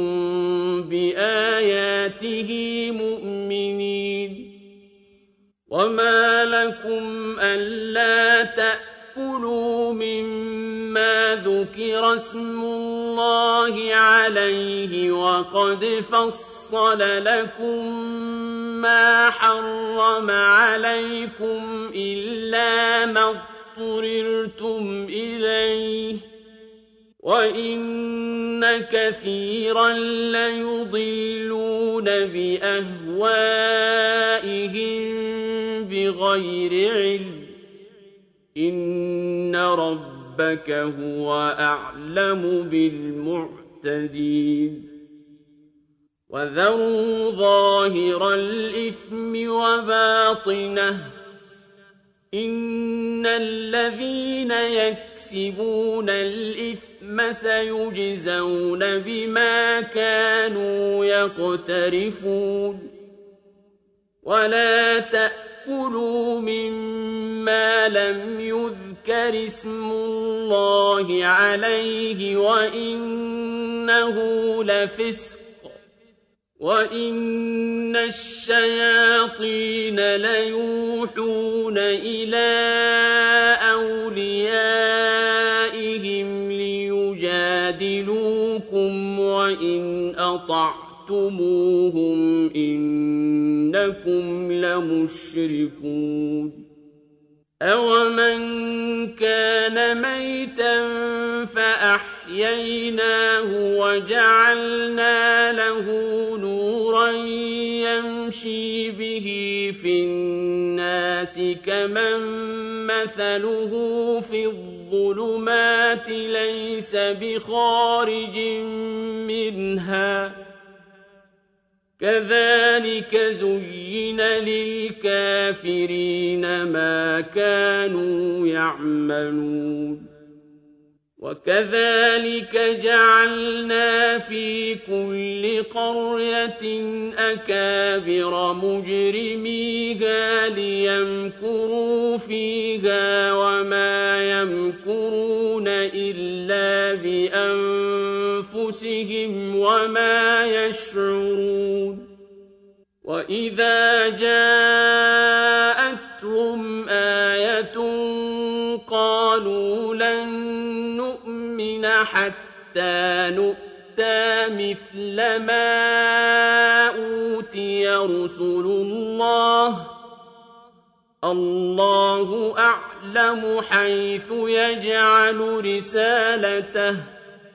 بآياته مؤمنين وما لكم ألا تأكلوا مما ذكر اسم الله عليه وقد فصل لكم ما حرم عليكم إلا ما اضطررتم إليه وَإِنَّ كَثِيرًا لَّيُضِلُّونَ بِأَهْوَائِهِم بِغَيْرِ عِلْمٍ ۗ إِنَّ رَبَّكَ هُوَ أَعْلَمُ بِالْمُعْتَدِينَ وَذَرُوا ظَاهِرَ الْإِثْمِ وَبَاطِنَهُ ۚ إِنَّ الَّذِينَ يَكْسِبُونَ الْإِثْمَ سَيُجْزَوْنَ بِمَا كَانُوا يَقْتَرِفُونَ وَلَا تَأْكُلُوا مِمَّا لَمْ يُذْكَرِ اسْمُ اللَّهِ عَلَيْهِ وَإِنَّهُ لَفِسْقٌ ۗ وَإِنَّ الشَّيَاطِينَ لَيُوحُونَ إِلَىٰ أَوْلِيَائِهِمْ لِيُجَادِلُوكُمْ ۖ وَإِنْ أَطَعْتُمُوهُمْ إِنَّكُمْ لَمُشْرِكُونَ أَوَمَن كَانَ مَيْتًا فَأَحْيَيْنَاهُ وَجَعَلْنَا لَهُ نُورًا يَمْشِي بِهِ فِي النَّاسِ كَمَن مَّثَلُهُ فِي الظُّلُمَاتِ لَيْسَ بِخَارِجٍ مِّنْهَا ۚ كَذَٰلِكَ زُيِّنَ لِلْكَافِرِينَ مَا كَانُوا يَعْمَلُونَ وَكَذَٰلِكَ جَعَلْنَا فِي كُلِّ قَرْيَةٍ أَكَابِرَ مُجْرِمِيهَا لِيَمْكُرُوا فِيهَا وَمَا يَمْكُرُونَ إِلَّا بِأَنفُسِهِمْ وَمَا يَشْعُرُونَ وَإِذَا جَاءَتْهُمْ آيَةٌ قَالُوا لَن نُّؤْمِنَ حَتَّىٰ نُؤْتَىٰ مِثْلَ مَا أُوتِيَ رُسُلُ اللَّهِ ۘ اللَّهُ أَعْلَمُ حَيْثُ يَجْعَلُ رِسَالَتَهُ ۗ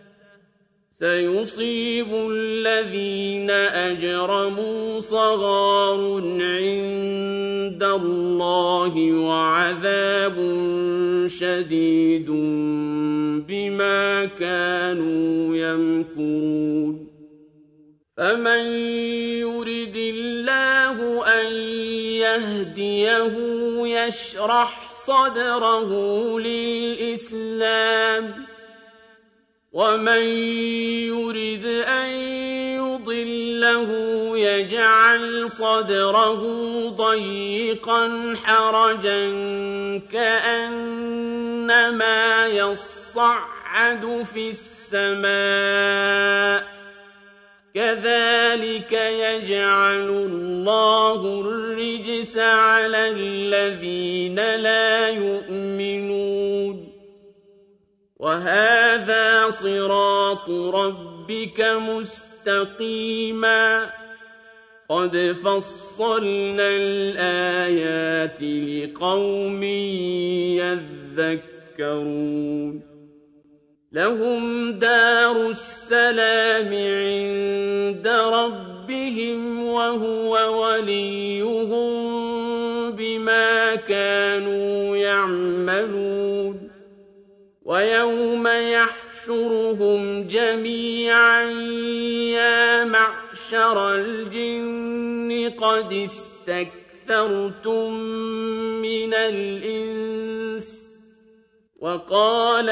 سَيُصِيبُ الَّذِينَ أَجْرَمُوا صَغَارٌ عِندَ اللَّهِ وَعَذَابٌ شَدِيدٌ بِمَا كَانُوا يَمْكُرُونَ فَمَن يُرِدِ اللَّهُ أَن يَهْدِيَهُ يَشْرَحْ صَدْرَهُ لِلْإِسْلَامِ ۖ وَمَن يُرِدْ أَن يُضِلَّهُ يَجْعَلْ صَدْرَهُ ضَيِّقًا حَرَجًا كَأَنَّمَا يَصَّعَّدُ فِي السَّمَاءِ ۚ كَذَٰلِكَ يَجْعَلُ اللَّهُ الرِّجْسَ عَلَى الَّذِينَ لَا يُؤْمِنُونَ وَهَٰذَا صِرَاطُ رَبِّكَ مُسْتَقِيمًا ۗ قَدْ فَصَّلْنَا الْآيَاتِ لِقَوْمٍ يَذَّكَّرُونَ لَهُمْ دَارُ السَّلَامِ عِندَ رَبِّهِمْ ۖ وَهُوَ وَلِيُّهُم بِمَا كَانُوا يَعْمَلُونَ وَيَوْمَ يَحْشُرُهُمْ جَمِيعًا يَا مَعْشَرَ الْجِنِّ قَدِ اسْتَكْثَرْتُم مِّنَ الْإِنسِ ۖ وَقَالَ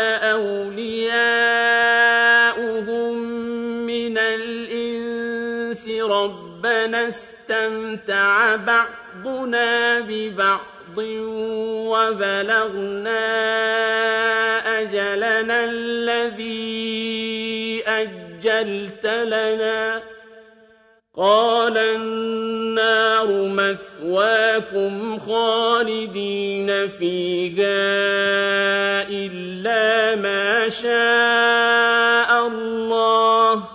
أَوْلِيَاؤُهُم مِّنَ الْإِنسِ رَبَّنَا اسْتَمْتَعَ بَعْضُنَا بِبَعْضٍ وَبَلَغْنَا أَجَلَنَا الَّذِي أَجَّلْتَ لَنَا ۚ قَالَ النَّارُ مَثْوَاكُمْ خَالِدِينَ فِيهَا إِلَّا مَا شَاءَ اللَّهُ ۗ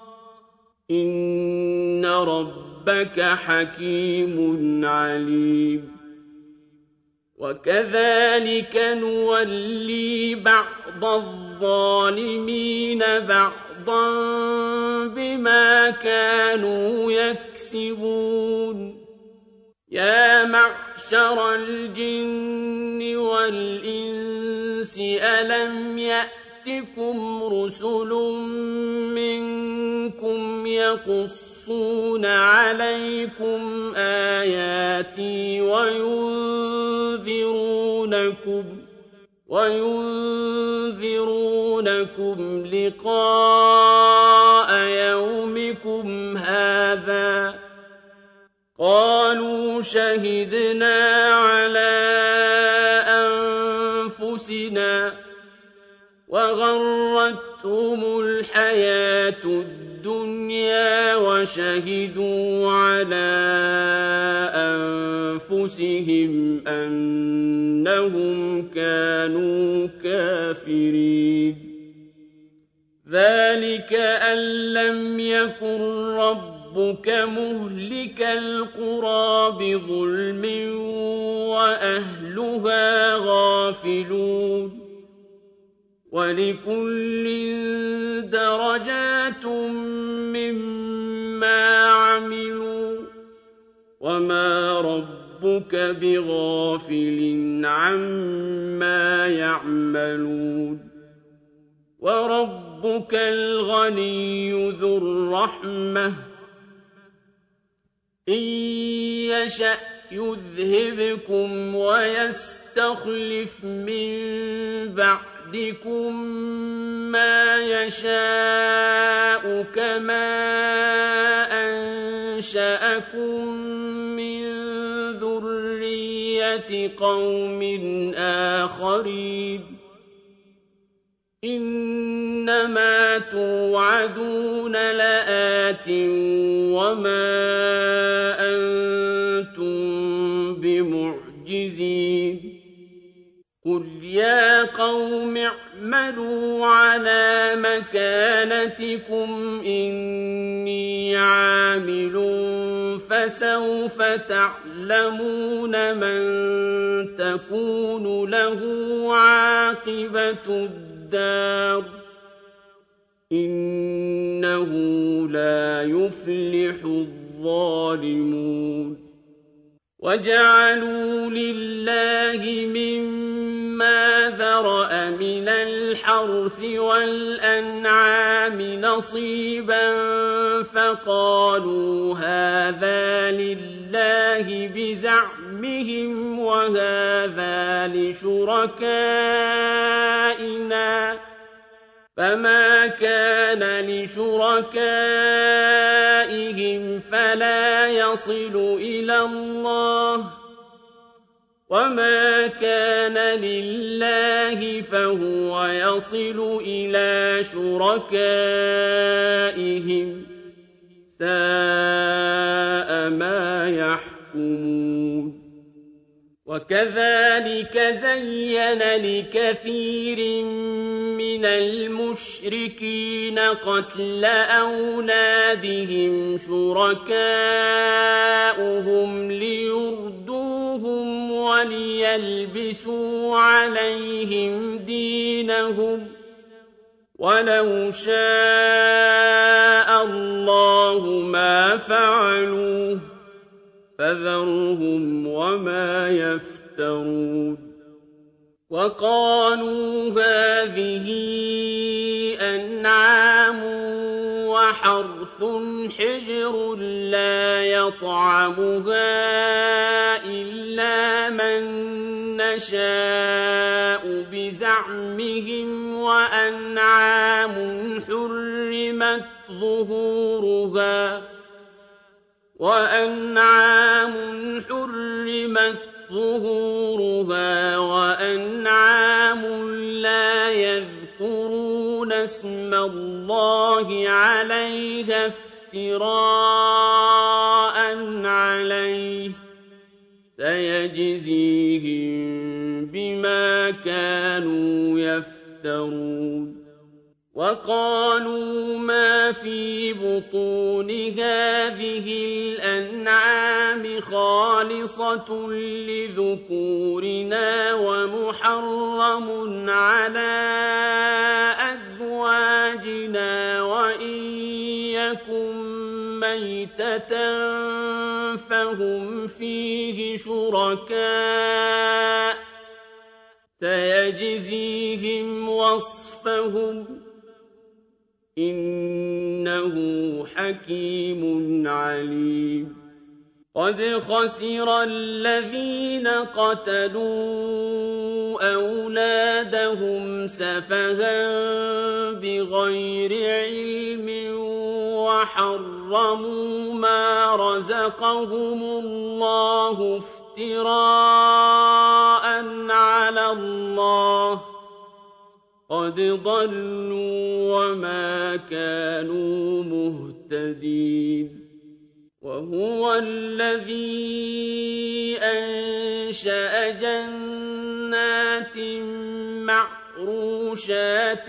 إِنَّ رَبَّكَ حَكِيمٌ عَلِيمٌ وكذلك نولي بعض الظالمين بعضا بما كانوا يكسبون يا معشر الجن والإنس ألم يأتكم رسل منكم يقصون عليكم آياتي وينذرونكم لقاء يومكم هذا قالوا شهدنا على أنفسنا وغرتهم الحياة الدنيا وشهدوا على أنفسهم أنهم كانوا كافرين ذلك أن لم يكن ربك مهلك القرى بظلم وأهلها غافلون ولكل درجات مما عملوا وما ربك بغافل عما يعملون وربك الغني ذو الرحمة إن يشأ يذهبكم ويستخلف من بعدكم ما يشاء كما أنشأكم من ذرية قوم آخرين إنما توعدون لآت وما أنتم بمعجزين قل يا قوم اعملوا على مكانتكم إني عامل فسوف تعلمون من تكون له عاقبة الدار إنه لا يفلح الظالمون وجعلوا لله مما ذرأ من الحرث والأنعام نصيبا فقالوا هذا لله بزعمهم وهذا لشركائنا فما كان لشركائهم فلا يصل إلى الله وما كان لله فهو يصل إلى شركائهم ساء ما يحكمون وكذلك زين لكثير من المشركين قتل أولادهم شركاؤهم ليردوهم وليلبسوا عليهم دينهم ولو شاء الله ما فعلوه فذرهم وما يفترون وقالوا هذه أنعام وحرث حجر لا يطعمها إلا من نشاء بزعمهم وأنعام حرمت ظهورها وأنعام لا يذكرون اسم الله عليها افتراء عليه سيجزيهم بما كانوا يفترون وقالوا ما في بطون هذه الأنعام خالصة لذكورنا ومحرم على أزواجنا وإن يكن ميتة فهم فيه شركاء سيجزيهم وصفهم إنه حكيم عليم قد خسر الذين قتلوا أولادهم سفها بغير علم وحرموا ما رزقهم الله افتراء على الله قد ضلوا وما كانوا مهتدين وهو الذي أنشأ جنات معروشات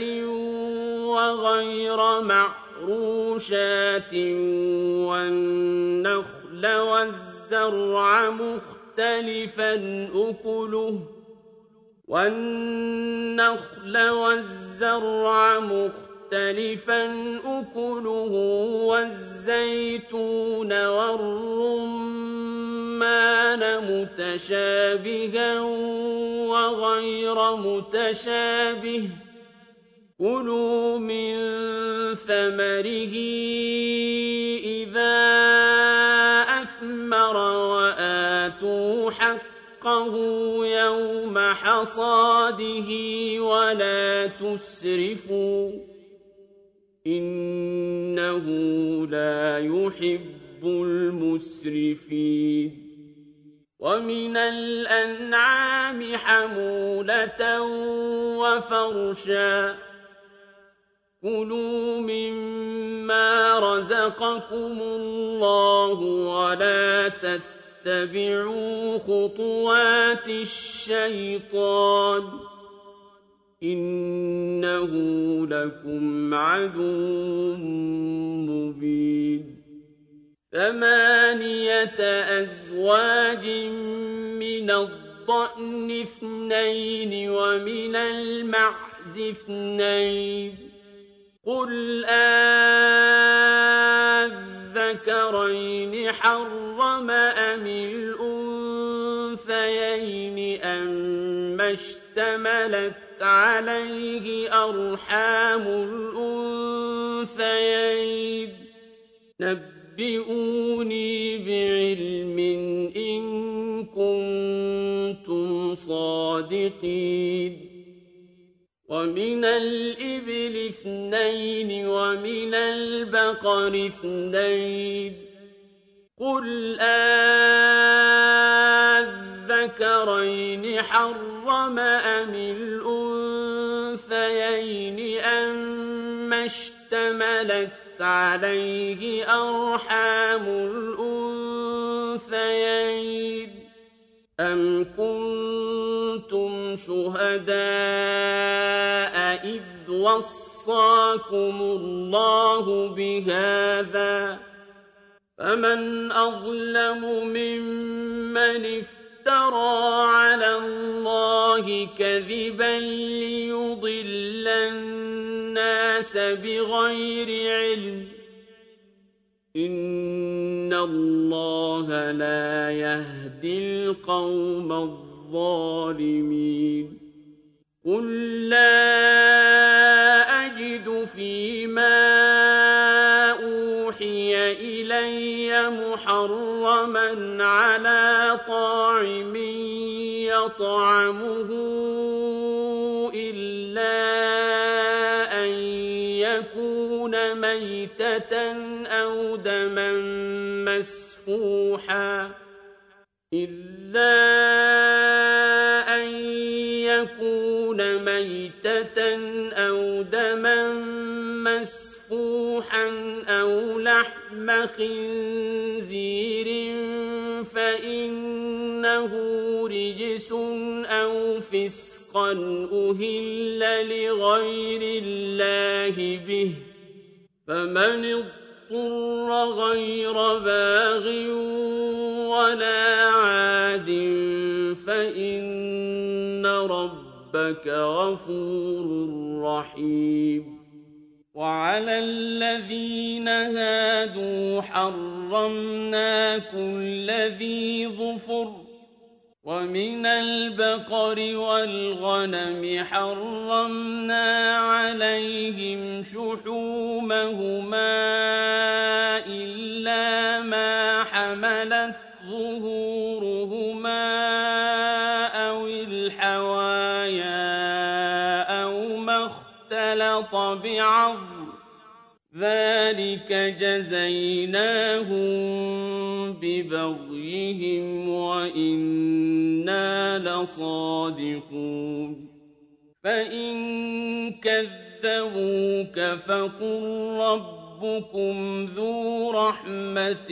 وغير معروشات والنخل والزرع مختلفا أكله والزيتون والرمان متشابها وغير متشابه كلوا من ثمره إذا أثمر وآتوا حقه يوم حصاده ولا تسرفوا إنه لا يحب المسرفين ومن الأنعام حمولة وفرشا كلوا مما رزقكم الله ولا تتبعوا خطوات الشيطان إنه لكم عدو مبين 8 أزواج من الضأن 2 ومن المعز 2 قل أذكرين حرم أم الأنثيين أما اشتملت عليه أرحام الأنثيين نبئوني بعلم إن كنتم صادقين ومن الإبل 2 ومن البقر 2 قل أذكرين حرم أم الأنثيين أما اشتملت عليه أرحام الأنثيين أم كنتم شهداء إذ وصاكم الله بهذا فمن أظلم ممن افترى على الله كذبا ليضل الناس بغير علم إن الله لا يهدي القوم الظالمين قل لا أجد فيما أوحي إلي محرما على طاعم يطعمه إلا أن يكون ميتة أو دما مسفوحا أو لحم خنزير فإنه رجس أو فسقا أهل لغير الله به فمن اضطر غير باغ ولا عاد فإن ربك غفور رحيم وعلى الذين هادوا حرمنا كل ذي ظفر ومن البقر والغنم حرمنا عليهم شحومهما إلا ما حملت ظهورهما أو الحوايا أو ما اختلط بعظم ذلك جزيناهم ببغيهم وإنا لصادقون فإن كذبوك فقل ربكم ذو رحمة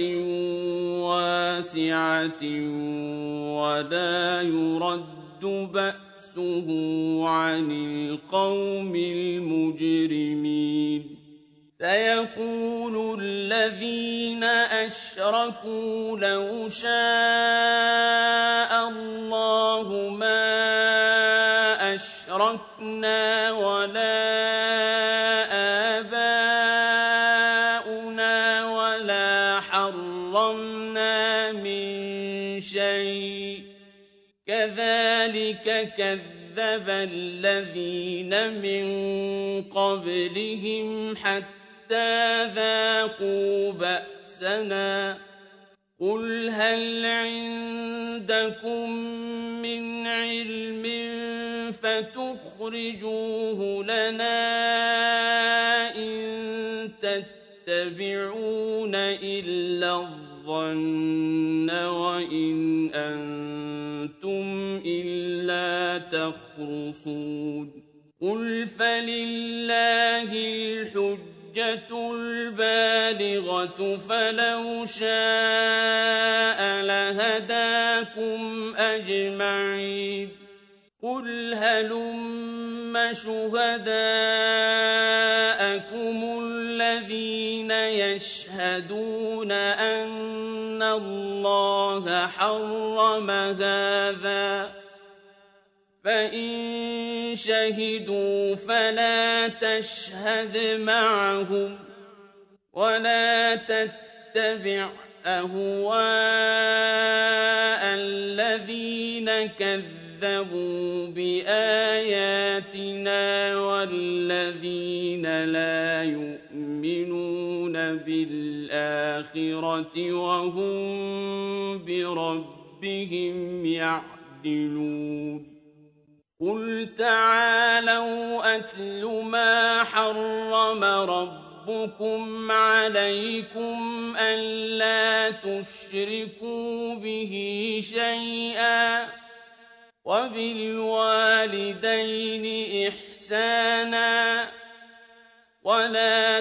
واسعة ولا يرد بأسه عن القوم المجرمين سيقول الذين أشركوا لو شاء الله ما أشركنا ولا آباؤنا ولا حرمنا من شيء كذلك كذب الذين من قبلهم حتى ذاقوا بأسنا قل هل عندكم من علم فتخرجوه لنا إن تتبعون إلا الظن وإن أنتم إلا تخرصون قل فلله الحجة البالغة فلو شاء لهداكم أجمعين قل هلم شهداءكم الذين يشهدون أن الله حرم هذا فإن شهدوا فلا تشهد معهم ولا تتبع أهواء الذين كذبوا بآياتنا والذين لا يؤمنون بالآخرة وهم بربهم يعدلون قل تعالوا أتل ما حرم ربكم عليكم ألا تشركوا به شيئا وبالوالدين إحسانا ولا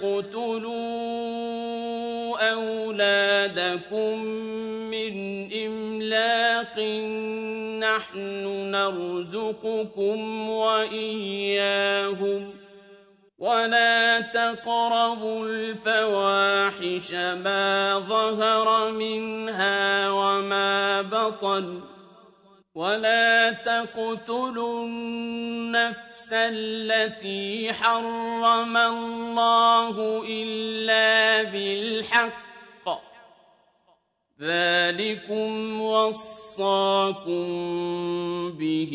تقتلوا أولادكم من إملاق نحن نرزقكم وإياهم ولا تقربوا الفواحش ما ظهر منها وما بطن ولا تقتلوا النفس التي حرم الله إلا بالحق ذلكم وصاكم به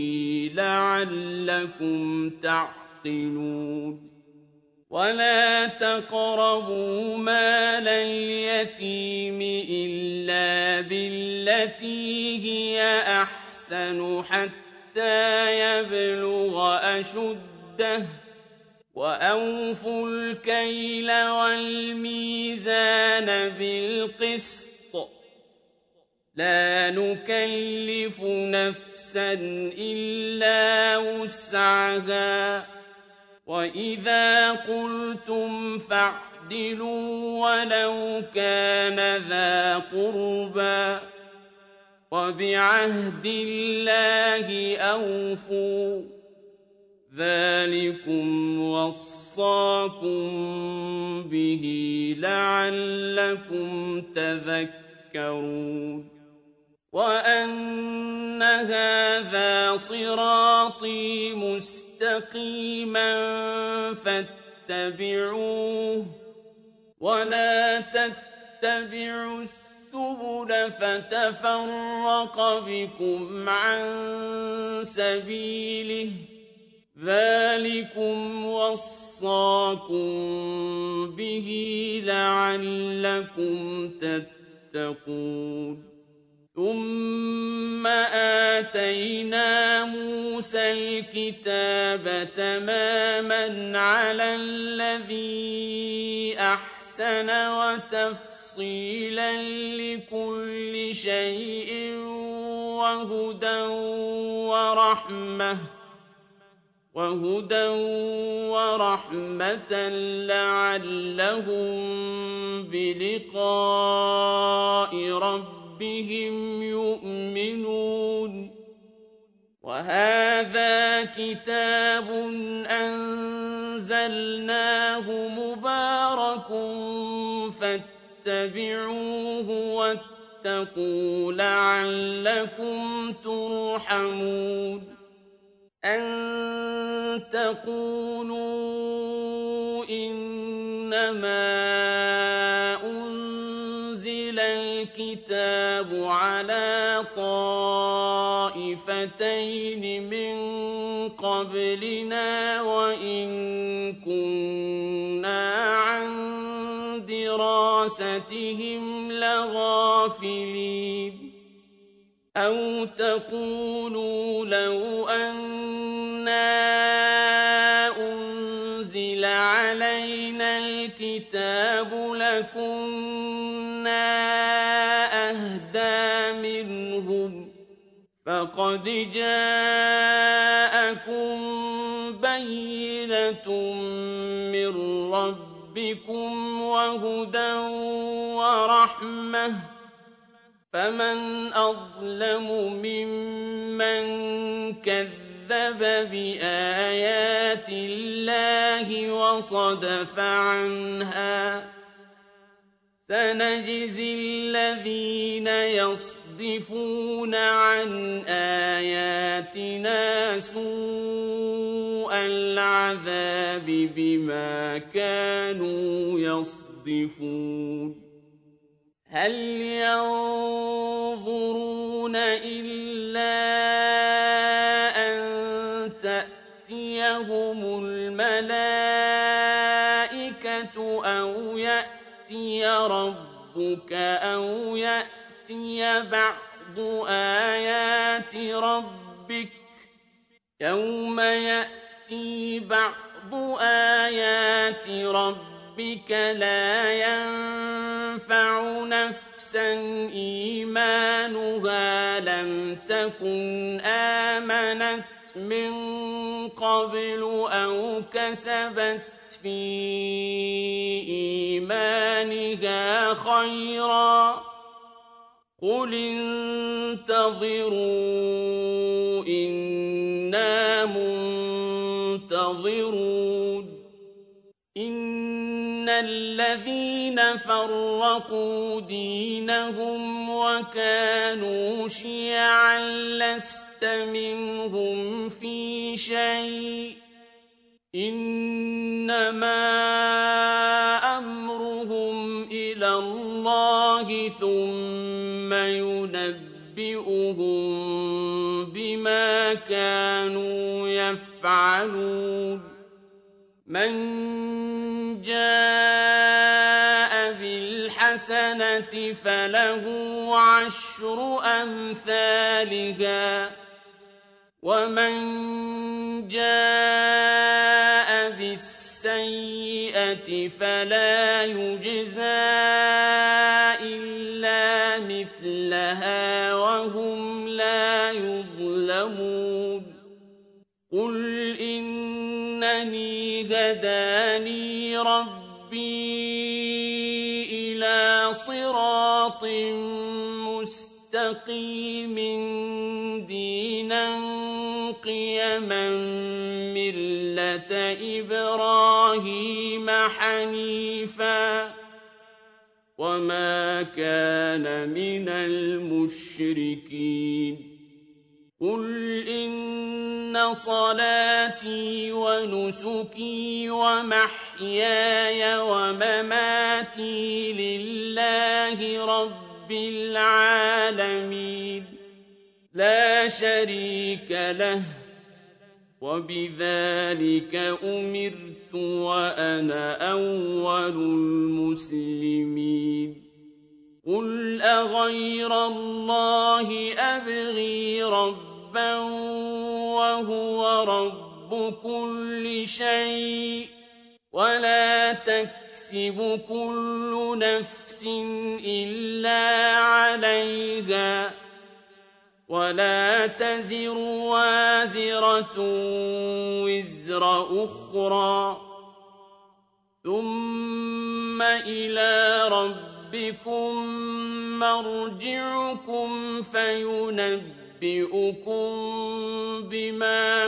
لعلكم تعقلون ولا تقربوا مال اليتيم إلا بالتي هي أحسن حتى يبلغ أشده وأوفوا الكيل والميزان بالقسط لا نكلف نفسا إلا وسعها وإذا قلتم فاعدلوا ولو كان ذا قربى وبعهد الله أوفوا ذلكم وصاكم به لعلكم تذكرون تذكرون وأن هذا صراطي مستقيما فاتبعوه ولا تتبعوا السبل فتفرق بكم عن سبيله ذلكم وصاكم به لعلكم تتقون ثم آتينا موسى الكتاب تماما على الذي أحسن وتفصيلا لكل شيء وهدى ورحمة لعلهم بلقاء ربهم يؤمنون وهذا كتاب أنزلناه مبارك فاتبعوه واتقوا لعلكم ترحمون أن تقولوا إنما أنزل الكتاب على طائفتين من قبلنا وإن كنا عن دراستهم لغافلين أو تقولوا لو أنا أنزل علينا الكتاب لكنا أهدى منهم فقد جاءكم بينة من ربكم وهدى ورحمة فمن أظلم ممن كذب بآيات الله وصدف عنها سنجزي الذين يصدفون عن آياتنا سوء العذاب بما كانوا يصدفون هل ينظرون إلا أن تأتيهم الملائكة أو يأتي ربك أو يأتي بعض آيات ربك يوم يأتي بعض آيات ربك لا ينفع نفسا إيمانها لم تكن آمنت من قبل أو كسبت في إيمانها خيرا قل انتظروا إنا منتظرون إن الذين فرقوا دينهم وكانوا شيعا لست منهم في شيء إنما أمرهم إلى الله ثم ينبئهم بما كانوا يفعلون من جاء بالحسنة فله عشر أمثالها ومن جاء بالسيئة فلا يجزى إلا مثلها وهم لا يظلمون قل إنني هداني ربي إلى صراط مستقيم دينا قيما ملة إبراهيم حنيفا وما كان من المشركين قل إن صلاتي ونسكي ومحياي ومماتي لله رب العالمين لا شريك له وبذلك أمرت وأنا أول المسلمين قل أغير الله أبغي ربا وهو رب كل شيء ولا تكسب كل نفس إلا عليها ولا تزر وازرة وزر أخرى ثم إلى ربكم مرجعكم فينبئكم بما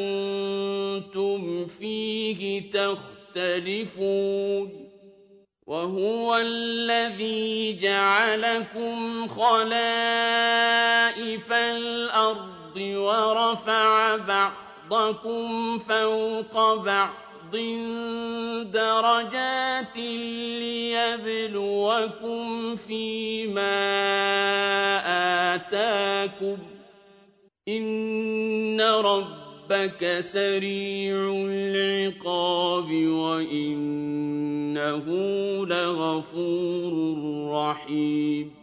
كنتم فيه تختلفون وهو الذي جعلكم خلائف الأرض ورفع بعضكم فوق بعض درجات ليبلوكم فيما آتاكم إن ربك سريع العقاب وإنه لغفور رحيم